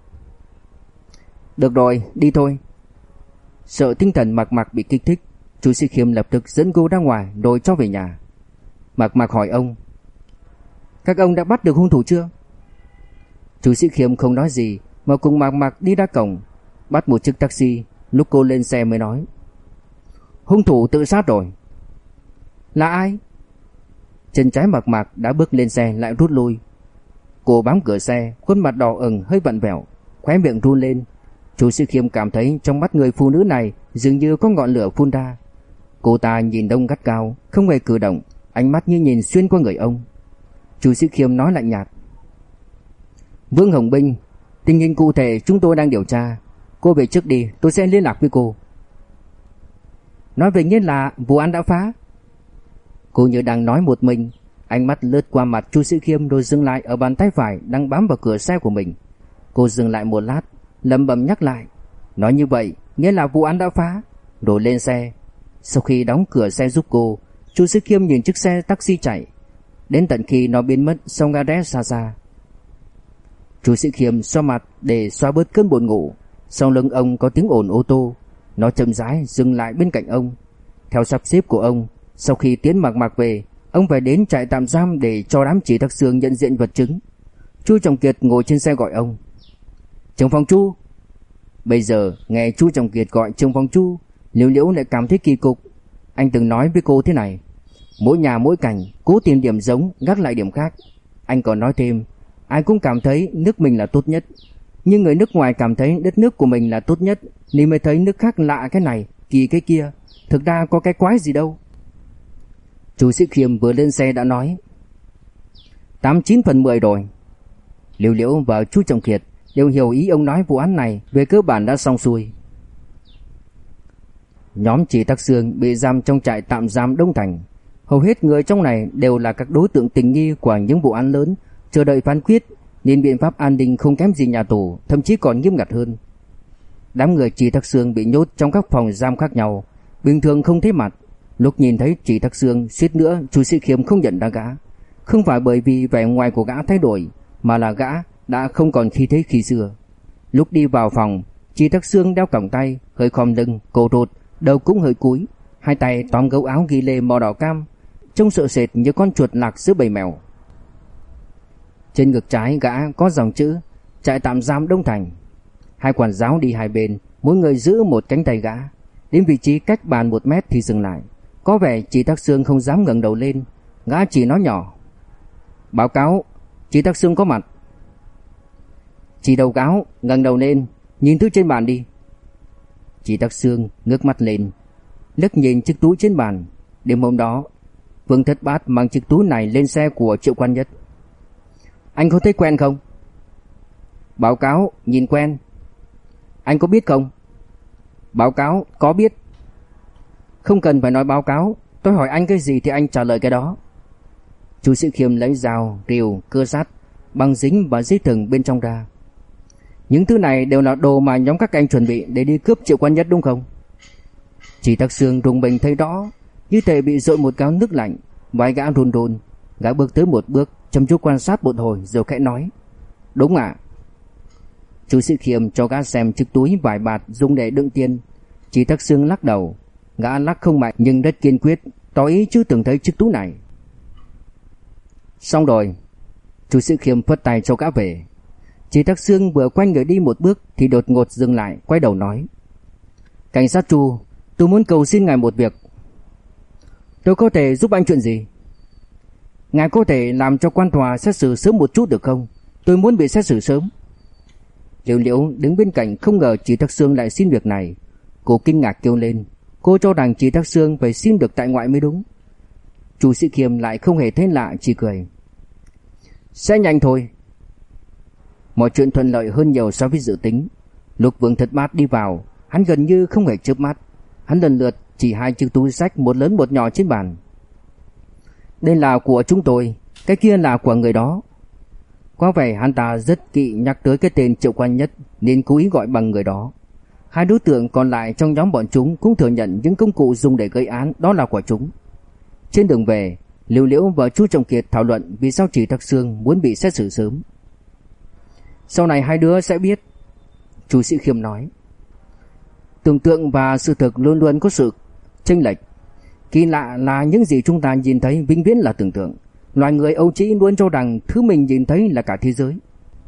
Được rồi, đi thôi. Sợ tinh thần Mạc Mạc bị kích thích, Chu Sĩ Khiêm lập tức dẫn cô ra ngoài rồi cho về nhà. Mạc Mạc hỏi ông, các ông đã bắt được hung thủ chưa? Chu Sĩ Khiêm không nói gì mà cùng Mạc Mạc đi ra cổng, bắt một chiếc taxi. Lúc cô lên xe mới nói, hung thủ tự sát rồi. Là ai? Chân trái Mạc Mạc đã bước lên xe lại rút lui. Cô bám cửa xe, khuôn mặt đỏ ửng hơi vặn vẹo, khóe miệng run lên. Chu Sĩ Khiêm cảm thấy trong mắt người phụ nữ này dường như có ngọn lửa phun ra. Cô ta nhìn ông gắt cao, không hề cử động, ánh mắt như nhìn xuyên qua người ông. Chu Sĩ Khiêm nói lạnh nhạt, Vương Hồng Binh, tình hình cụ thể chúng tôi đang điều tra. Cô về trước đi, tôi sẽ liên lạc với cô. Nói về nghĩa là vụ án đã phá. Cô như đang nói một mình. Ánh mắt lướt qua mặt Chu Sĩ Khiêm rồi dừng lại ở bàn tay phải đang bám vào cửa xe của mình. Cô dừng lại một lát, lẩm bẩm nhắc lại, nói như vậy nghĩa là vụ án đã phá. Rồi lên xe. Sau khi đóng cửa xe giúp cô, Chu Sĩ Khiêm nhìn chiếc xe taxi chạy đến tận khi nó biến mất sau ngã rẽ xa xa. Chu Sĩ Khiêm xoa mặt để xóa bớt cơn buồn ngủ. Sau lưng ông có tiếng ồn ô tô, nó chậm rãi dừng lại bên cạnh ông. Theo sắp xếp của ông, sau khi tiến Mạc Mạc về, ông phải đến trại tạm giam để cho đám chỉ thạc xương nhận diện vật chứng. Chu Trọng Kiệt ngồi trên xe gọi ông, trưởng phòng Chu. Bây giờ nghe Chu Trọng Kiệt gọi trưởng phòng Chu, Liễu Liễu lại cảm thấy kỳ cục. Anh từng nói với cô thế này, mỗi nhà mỗi cảnh, cố tìm điểm giống, gác lại điểm khác. Anh còn nói thêm, ai cũng cảm thấy nước mình là tốt nhất, nhưng người nước ngoài cảm thấy đất nước của mình là tốt nhất, nên mới thấy nước khác lạ cái này, kỳ cái kia. Thực ra có cái quái gì đâu. Chu Sĩ Khiêm vừa lên xe đã nói, tám chín phần mười rồi. Liễu Liễu và Chu Trọng Kiệt đều hiểu ý ông nói, vụ án này về cơ bản đã xong xuôi. Nhóm chỉ thạc xương bị giam trong trại tạm giam Đông Thành. Hầu hết người trong này đều là các đối tượng tình nghi của những vụ án lớn, chờ đợi phán quyết, nên biện pháp an ninh không kém gì nhà tù, thậm chí còn nghiêm ngặt hơn. Đám người Trì Thác Sương bị nhốt trong các phòng giam khác nhau, bình thường không thấy mặt. Lúc nhìn thấy Trì Thác Sương, suýt nữa Chu Sĩ Khiêm không nhận ra gã. Không phải bởi vì vẻ ngoài của gã thay đổi, mà là gã đã không còn khí thế khi xưa. Lúc đi vào phòng, Trì Thác Sương đeo còng tay, hơi khom lưng, cổ rụt, đầu cũng hơi cúi, hai tay tóm gấu áo ghi lê màu đỏ cam, trông sợ sệt như con chuột lạc giữa bầy mèo. Trên ngực trái gã có dòng chữ trại tạm giam Đông Thành. Hai quản giáo đi hai bên, mỗi người giữ một cánh tay gã. Đến vị trí cách bàn một mét thì dừng lại. Có vẻ Trì Thác Sương không dám ngẩng đầu lên, gã chỉ nói nhỏ: "Báo cáo, Trì Thác Sương có mặt." Trì đầu cáo ngẩng đầu lên, nhìn thứ trên bàn đi. Trì Thác Sương ngước mắt lên, liếc nhìn chiếc túi trên bàn. Đêm hôm đó, Vương Thất Bát mang chiếc túi này lên xe của Triệu Quan Nhất. "Anh có thấy quen không?" "Báo cáo, nhìn quen." "Anh có biết không?" "Báo cáo, có biết." "Không cần phải nói báo cáo, tôi hỏi anh cái gì thì anh trả lời cái đó." Chu Sĩ Khiêm lấy dao, rìu, cưa sắt, băng dính và dây thừng bên trong ra. "Những thứ này đều là đồ mà nhóm các anh chuẩn bị để đi cướp Triệu Quan Nhất đúng không?" Trì Thác Sương rùng mình thấy rõ, như thể bị dội một gáo nước lạnh, vai gã run run. Gã bước tới một bước, chăm chú quan sát một hồi rồi khẽ nói: "Đúng ạ." Chu Sĩ Khiêm cho gã xem chiếc túi vải bạt dùng để đựng tiền. Trì Thác Sương lắc đầu. Gã lắc không mạnh nhưng rất kiên quyết, tỏ ý chưa từng thấy chiếc túi này. "Xong rồi." Chu Sĩ Khiêm phất tay cho gã về. Trì Thác Sương vừa quay người đi một bước thì đột ngột dừng lại, quay đầu nói: "Cảnh sát Chu, tôi muốn cầu xin ngài một việc." "Tôi có thể giúp anh chuyện gì?" "Ngài có thể làm cho quan tòa xét xử sớm một chút được không? Tôi muốn bị xét xử sớm." Liễu Liễu đứng bên cạnh không ngờ Trì Thác Sương lại xin việc này. Cô kinh ngạc kêu lên. Cô cho rằng Trì Thác Sương phải xin được tại ngoại mới đúng. Chu Sĩ Khiêm lại không hề thấy lạ, chỉ cười: "Sẽ nhanh thôi." Mọi chuyện thuận lợi hơn nhiều so với dự tính. Lúc Vương Thất Bát đi vào, hắn gần như không hề chớp mắt. Hắn lần lượt chỉ hai chiếc túi xách, một lớn một nhỏ trên bàn. "Đây là của chúng tôi, cái kia là của người đó." Có vẻ hắn ta rất kỵ nhắc tới cái tên Triệu Quan Nhất nên cố ý gọi bằng người đó. Hai đối tượng còn lại trong nhóm bọn chúng cũng thừa nhận những công cụ dùng để gây án đó là của chúng. Trên đường về, Liễu Liễu và Chu Trọng Kiệt thảo luận vì sao Trì Thác Sương muốn bị xét xử sớm. "Sau này hai đứa sẽ biết," Chu Sĩ Khiêm nói. "Tưởng tượng và sự thực luôn luôn có sự chênh lệch. Kỳ lạ là những gì chúng ta nhìn thấy vĩnh viễn là tưởng tượng. Loài người Âu Trĩ luôn cho rằng thứ mình nhìn thấy là cả thế giới."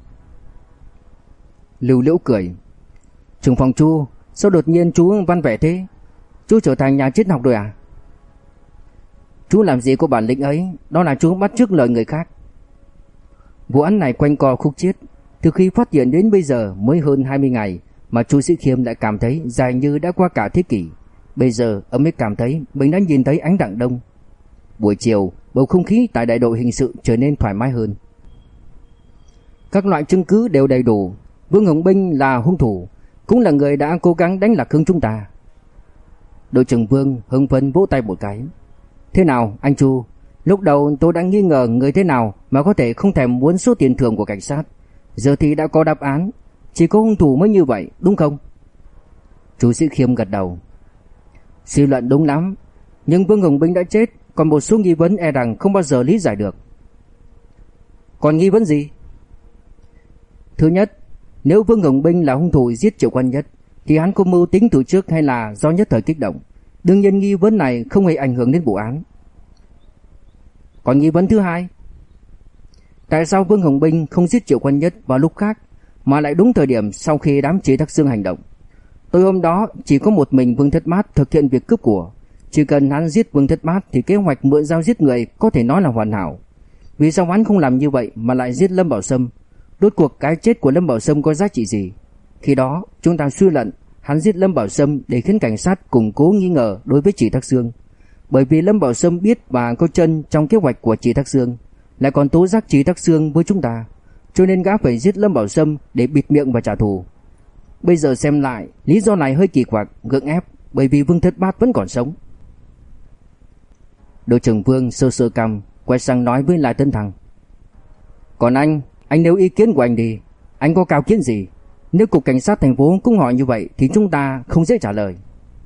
Lưu Liễu cười: "Trưởng phòng Chu, sao đột nhiên chú văn vẻ thế? Chú trở thành nhà triết học rồi à?" "Chú làm gì có bản lĩnh ấy, đó là chú bắt chước lời người khác." Vụ án này quanh co khúc chiết, từ khi phát hiện đến bây giờ mới hơn hai mươi ngày mà Chu Sĩ Khiêm lại cảm thấy dài như đã qua cả thế kỷ. Bây giờ ông mới cảm thấy mình đã nhìn thấy ánh đặng đông. Buổi chiều, bầu không khí tại đại đội hình sự trở nên thoải mái hơn. Các loại chứng cứ đều đầy đủ. Vương Hồng Binh là hung thủ, cũng là người đã cố gắng đánh lạc hướng chúng ta. Đội trưởng Vương hưng phấn vỗ tay một cái: "Thế nào anh Chu? Lúc đầu tôi đã nghi ngờ người thế nào mà có thể không thèm muốn số tiền thưởng của cảnh sát. Giờ thì đã có đáp án, chỉ có hung thủ mới như vậy, đúng không?" Chu Sĩ Khiêm gật đầu: "Suy luận đúng lắm, nhưng Vương Hồng Binh đã chết, còn một số nghi vấn e rằng không bao giờ lý giải được." "Còn nghi vấn gì?" "Thứ nhất, nếu Vương Hồng Binh là hung thủ giết Triệu Quan Nhất thì hắn có mưu tính từ trước hay là do nhất thời kích động? Đương nhiên nghi vấn này không hề ảnh hưởng đến vụ án." "Còn nghi vấn thứ hai, tại sao Vương Hồng Binh không giết Triệu Quan Nhất vào lúc khác mà lại đúng thời điểm sau khi đám Trì Thác Sương hành động? Tối hôm đó chỉ có một mình Vương Thất Bát thực hiện việc cướp của. Chỉ cần hắn giết Vương Thất Bát thì kế hoạch mượn dao giết người có thể nói là hoàn hảo. Vì sao hắn không làm như vậy mà lại giết Lâm Bảo Sâm? Rốt cuộc cái chết của Lâm Bảo Sâm có giá trị gì? Khi đó chúng ta suy luận hắn giết Lâm Bảo Sâm để khiến cảnh sát củng cố nghi ngờ đối với Trì Thác Sương. Bởi vì Lâm Bảo Sâm biết và có chân trong kế hoạch của Trì Thác Sương, lại còn tố giác Trì Thác Sương với chúng ta, cho nên gã phải giết Lâm Bảo Sâm để bịt miệng và trả thù. Bây giờ xem lại, lý do này hơi kỳ quặc, gượng ép, bởi vì Vương Thất Bát vẫn còn sống." Đội trưởng Vương sơ sơ cằm, quay sang nói với Lại Tân Thằng: "Còn anh, anh nêu ý kiến của anh đi, anh có cao kiến gì? Nếu cục cảnh sát thành phố cũng hỏi như vậy thì chúng ta không dễ trả lời."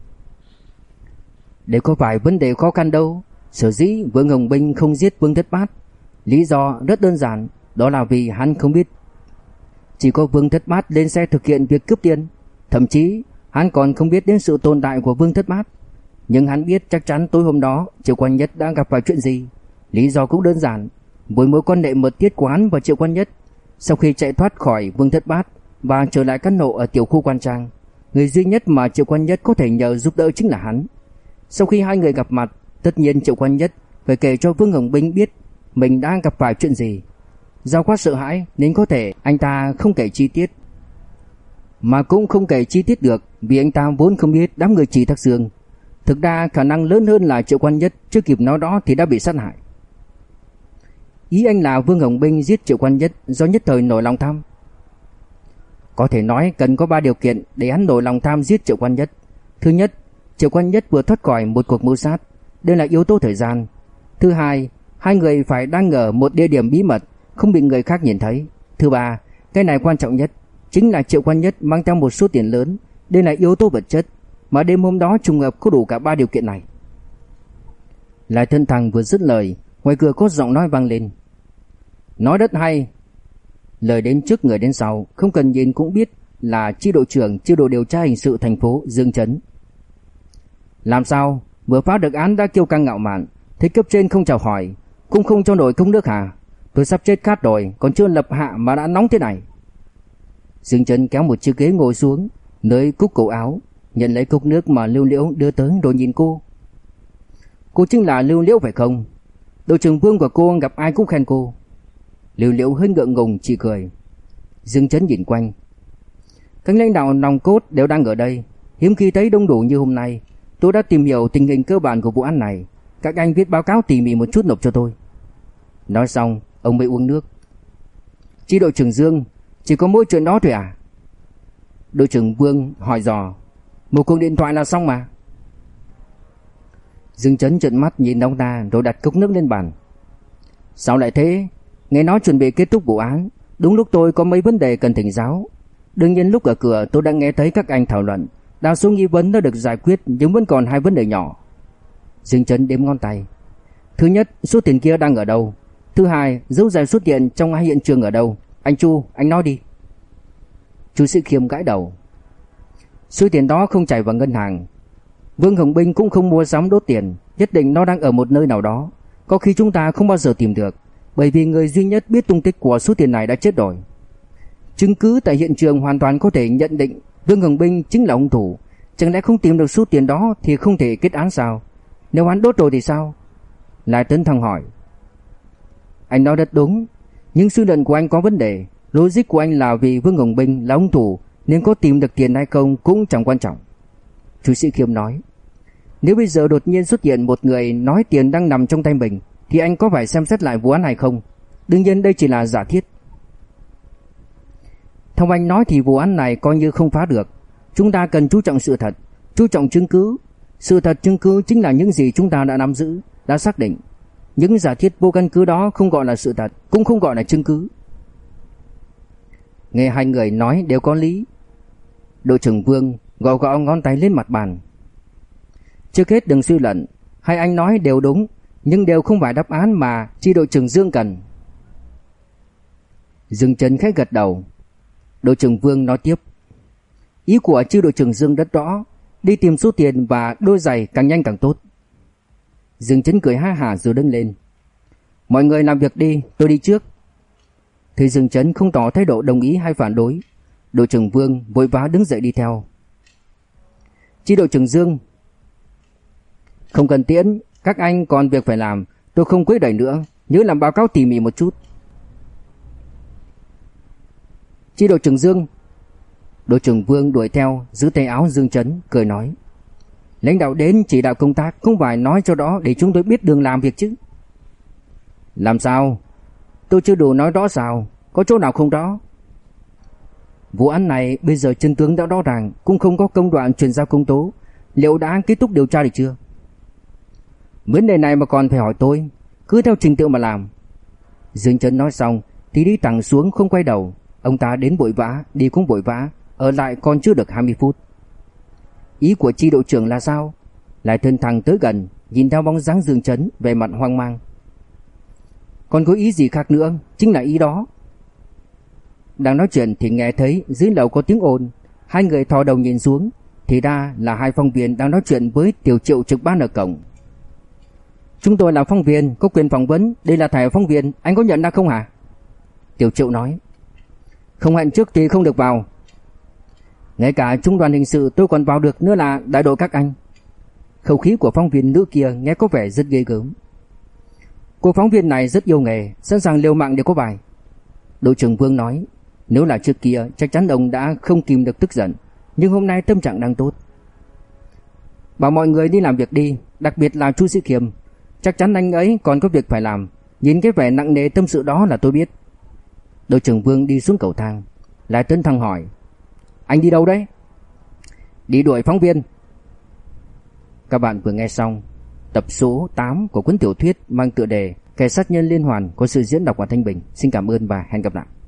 Đây có phải vấn đề khó khăn đâu. Sở dĩ Vương Hồng Binh không giết Vương Thất Bát, lý do rất đơn giản, đó là vì hắn không biết. Chỉ có Vương Thất Bát lên xe thực hiện việc cướp tiền, thậm chí hắn còn không biết đến sự tồn tại của Vương Thất Bát. Nhưng hắn biết chắc chắn tối hôm đó Triệu Quan Nhất đã gặp phải chuyện gì. Lý do cũng đơn giản, với mối quan hệ mật thiết của hắn và Triệu Quan Nhất. Sau khi chạy thoát khỏi Vương Thất Bát và trở lại căn hộ ở tiểu khu Quan Trang, người duy nhất mà Triệu Quan Nhất có thể nhờ giúp đỡ chính là hắn. Sau khi hai người gặp mặt, tất nhiên Triệu Quan Nhất phải kể cho Vương Hồng Binh biết mình đang gặp phải chuyện gì. Do quá sợ hãi nên có thể anh ta không kể chi tiết. Mà cũng không kể chi tiết được vì anh ta vốn không biết đám người Trì Thác Dương. Thực ra khả năng lớn hơn là Triệu Quan Nhất chưa kịp nói đó thì đã bị sát hại. Ý anh là Vương Hồng Binh giết Triệu Quan Nhất do nhất thời nổi lòng tham. Có thể nói cần có ba điều kiện để hắn nổi lòng tham giết Triệu Quan Nhất. Thứ nhất, Triệu Quan Nhất vừa thoát khỏi một cuộc mưu sát, đây là yếu tố thời gian. Thứ hai, hai người phải đang ở một địa điểm bí mật, không bị người khác nhìn thấy. Thứ ba, cái này quan trọng nhất, chính là Triệu Quan Nhất mang theo một số tiền lớn, đây là yếu tố vật chất, mà đêm hôm đó trùng hợp có đủ cả ba điều kiện này. Lại Tân Thằng vừa dứt lời, ngoài cửa có giọng nói vang lên: "Nói rất hay." Lời đến trước người đến sau, không cần nhìn cũng biết là chi đội trưởng chi đội điều tra hình sự thành phố Dương Chấn. "Làm sao, vừa phá được án đã kiêu căng ngạo mạn, thấy cấp trên không chào hỏi, cũng không cho nổi công nước hả? Tôi sắp chết khát rồi, còn chưa lập hạ mà đã nóng thế này." Dương Chấn kéo một chiếc ghế ngồi xuống, nới cúc cổ áo, nhận lấy cốc nước mà Lưu Liễu đưa tới rồi nhìn cô. "Cô chính là Lưu Liễu phải không? Đội trưởng Vương của cô gặp ai cũng khen cô." Lưu Liễu hơi ngượng ngùng chỉ cười. Dương Chấn nhìn quanh. Các lãnh đạo nòng cốt đều đang ở đây, hiếm khi thấy đông đủ như hôm nay. Tôi đã tìm hiểu tình hình cơ bản của vụ án này, các anh viết báo cáo tỉ mỉ một chút nộp cho tôi. Nói xong, ông mới uống nước. "Chi đội trưởng Dương, chỉ có mỗi chuyện đó thôi à?" Đội trưởng Vương hỏi dò. "Một cuộc điện thoại là xong mà." Dương Chấn trợn mắt nhìn ông ta rồi đặt cốc nước lên bàn. "Sao lại thế? Nghe nói chuẩn bị kết thúc vụ án, đúng lúc tôi có mấy vấn đề cần thỉnh giáo. Đương nhiên lúc ở cửa tôi đã nghe thấy các anh thảo luận, đa số nghi vấn đã được giải quyết nhưng vẫn còn hai vấn đề nhỏ." Dương Chấn đếm ngón tay. "Thứ nhất, số tiền kia đang ở đâu? Thứ hai, dấu giày xuất hiện trong hai hiện trường ở đâu? Anh Chu, anh nói đi." Chu Sĩ Khiêm gãi đầu. "Số tiền đó không chảy vào ngân hàng. Vương Hồng Binh cũng không mua sắm đốt tiền, nhất định nó đang ở một nơi nào đó. Có khi chúng ta không bao giờ tìm được, bởi vì người duy nhất biết tung tích của số tiền này đã chết rồi. Chứng cứ tại hiện trường hoàn toàn có thể nhận định Vương Hồng Binh chính là hung thủ. Chẳng lẽ không tìm được số tiền đó thì không thể kết án sao? Nếu hắn đốt rồi thì sao?" Lại Tấn Thăng hỏi. "Anh nói rất đúng, nhưng suy luận của anh có vấn đề. Logic của anh là vì Vương Hồng Binh là hung thủ nên có tìm được tiền hay không cũng chẳng quan trọng." Chu Sĩ Khiêm nói. "Nếu bây giờ đột nhiên xuất hiện một người nói tiền đang nằm trong tay mình thì anh có phải xem xét lại vụ án này không? Đương nhiên đây chỉ là giả thiết." "Theo anh nói thì vụ án này coi như không phá được. Chúng ta cần chú trọng sự thật, chú trọng chứng cứ. Sự thật chứng cứ chính là những gì chúng ta đã nắm giữ, đã xác định. Những giả thiết vô căn cứ đó không gọi là sự thật, cũng không gọi là chứng cứ." Nghe hai người nói đều có lý. Đội trưởng Vương gõ gõ ngón tay lên mặt bàn. "Trước hết đừng suy luận, hai anh nói đều đúng, nhưng đều không phải đáp án mà chi đội trưởng Dương cần." Dương Chấn khẽ gật đầu. Đội trưởng Vương nói tiếp. "Ý của chi đội trưởng Dương rất rõ, đi tìm số tiền và đôi giày càng nhanh càng tốt." Dương Chấn cười ha hả rồi đứng lên. "Mọi người làm việc đi, tôi đi trước." Thì Dương Chấn không tỏ thái độ đồng ý hay phản đối. Đội trưởng Vương vội vã đứng dậy đi theo. "Chi đội trưởng Dương." "Không cần tiễn, các anh còn việc phải làm, tôi không quấy rầy nữa, nhớ làm báo cáo tỉ mỉ một chút." "Chi đội trưởng Dương." Đội trưởng Vương đuổi theo, giữ tay áo Dương Chấn, cười nói. "Lãnh đạo đến chỉ đạo công tác, không phải nói cho đó để chúng tôi biết đường làm việc chứ." "Làm sao? Tôi chưa đủ nói rõ sao? Có chỗ nào không rõ?" "Vụ án này bây giờ chân tướng đã rõ ràng, cũng không có công đoạn chuyển giao công tố. Liệu đã kết thúc điều tra được chưa?" Vấn đề này mà còn phải hỏi tôi, cứ theo trình tự mà làm. Dương Chấn nói xong thì đi thẳng xuống không quay đầu. Ông ta đến vội vã, đi cũng vội vã, ở lại còn chưa được hai mươi phút. Ý của chi đội trưởng là sao? Lại thân thằng tới gần, nhìn theo bóng dáng Dương Chấn, về mặt hoang mang. Còn có ý gì khác nữa, chính là ý đó. Đang nói chuyện thì nghe thấy dưới lầu có tiếng ồn. Hai người thò đầu nhìn xuống, thì ra là hai phóng viên đang nói chuyện với Tiểu Triệu trực ban ở cổng. Chúng tôi là phóng viên, có quyền phỏng vấn, đây là thẻ phóng viên, anh có nhận ra không hả? Tiểu Triệu nói. Không hẹn trước thì không được vào. Ngay cả trung đoàn hình sự tôi còn vào được nữa là đại đội các anh. Khẩu khí của phóng viên nữ kia nghe có vẻ rất ghê gớm. Cô phóng viên này rất yêu nghề, sẵn sàng liều mạng để có bài. Đội trưởng Vương nói, nếu là trước kia chắc chắn ông đã không kìm được tức giận, nhưng hôm nay tâm trạng đang tốt. Bảo mọi người đi làm việc đi, đặc biệt là Chu Sĩ Kiềm, chắc chắn anh ấy còn có việc phải làm. Nhìn cái vẻ nặng nề tâm sự đó là tôi biết. Đội trưởng Vương đi xuống cầu thang. Lại Tấn Thăng hỏi, anh đi đâu đấy? Đi đuổi phóng viên. Các bạn vừa nghe xong tập số tám của cuốn tiểu thuyết mang tựa đề Kẻ sát nhân liên hoàn có sự diễn đọc của Thanh Bình. Xin cảm ơn và hẹn gặp lại.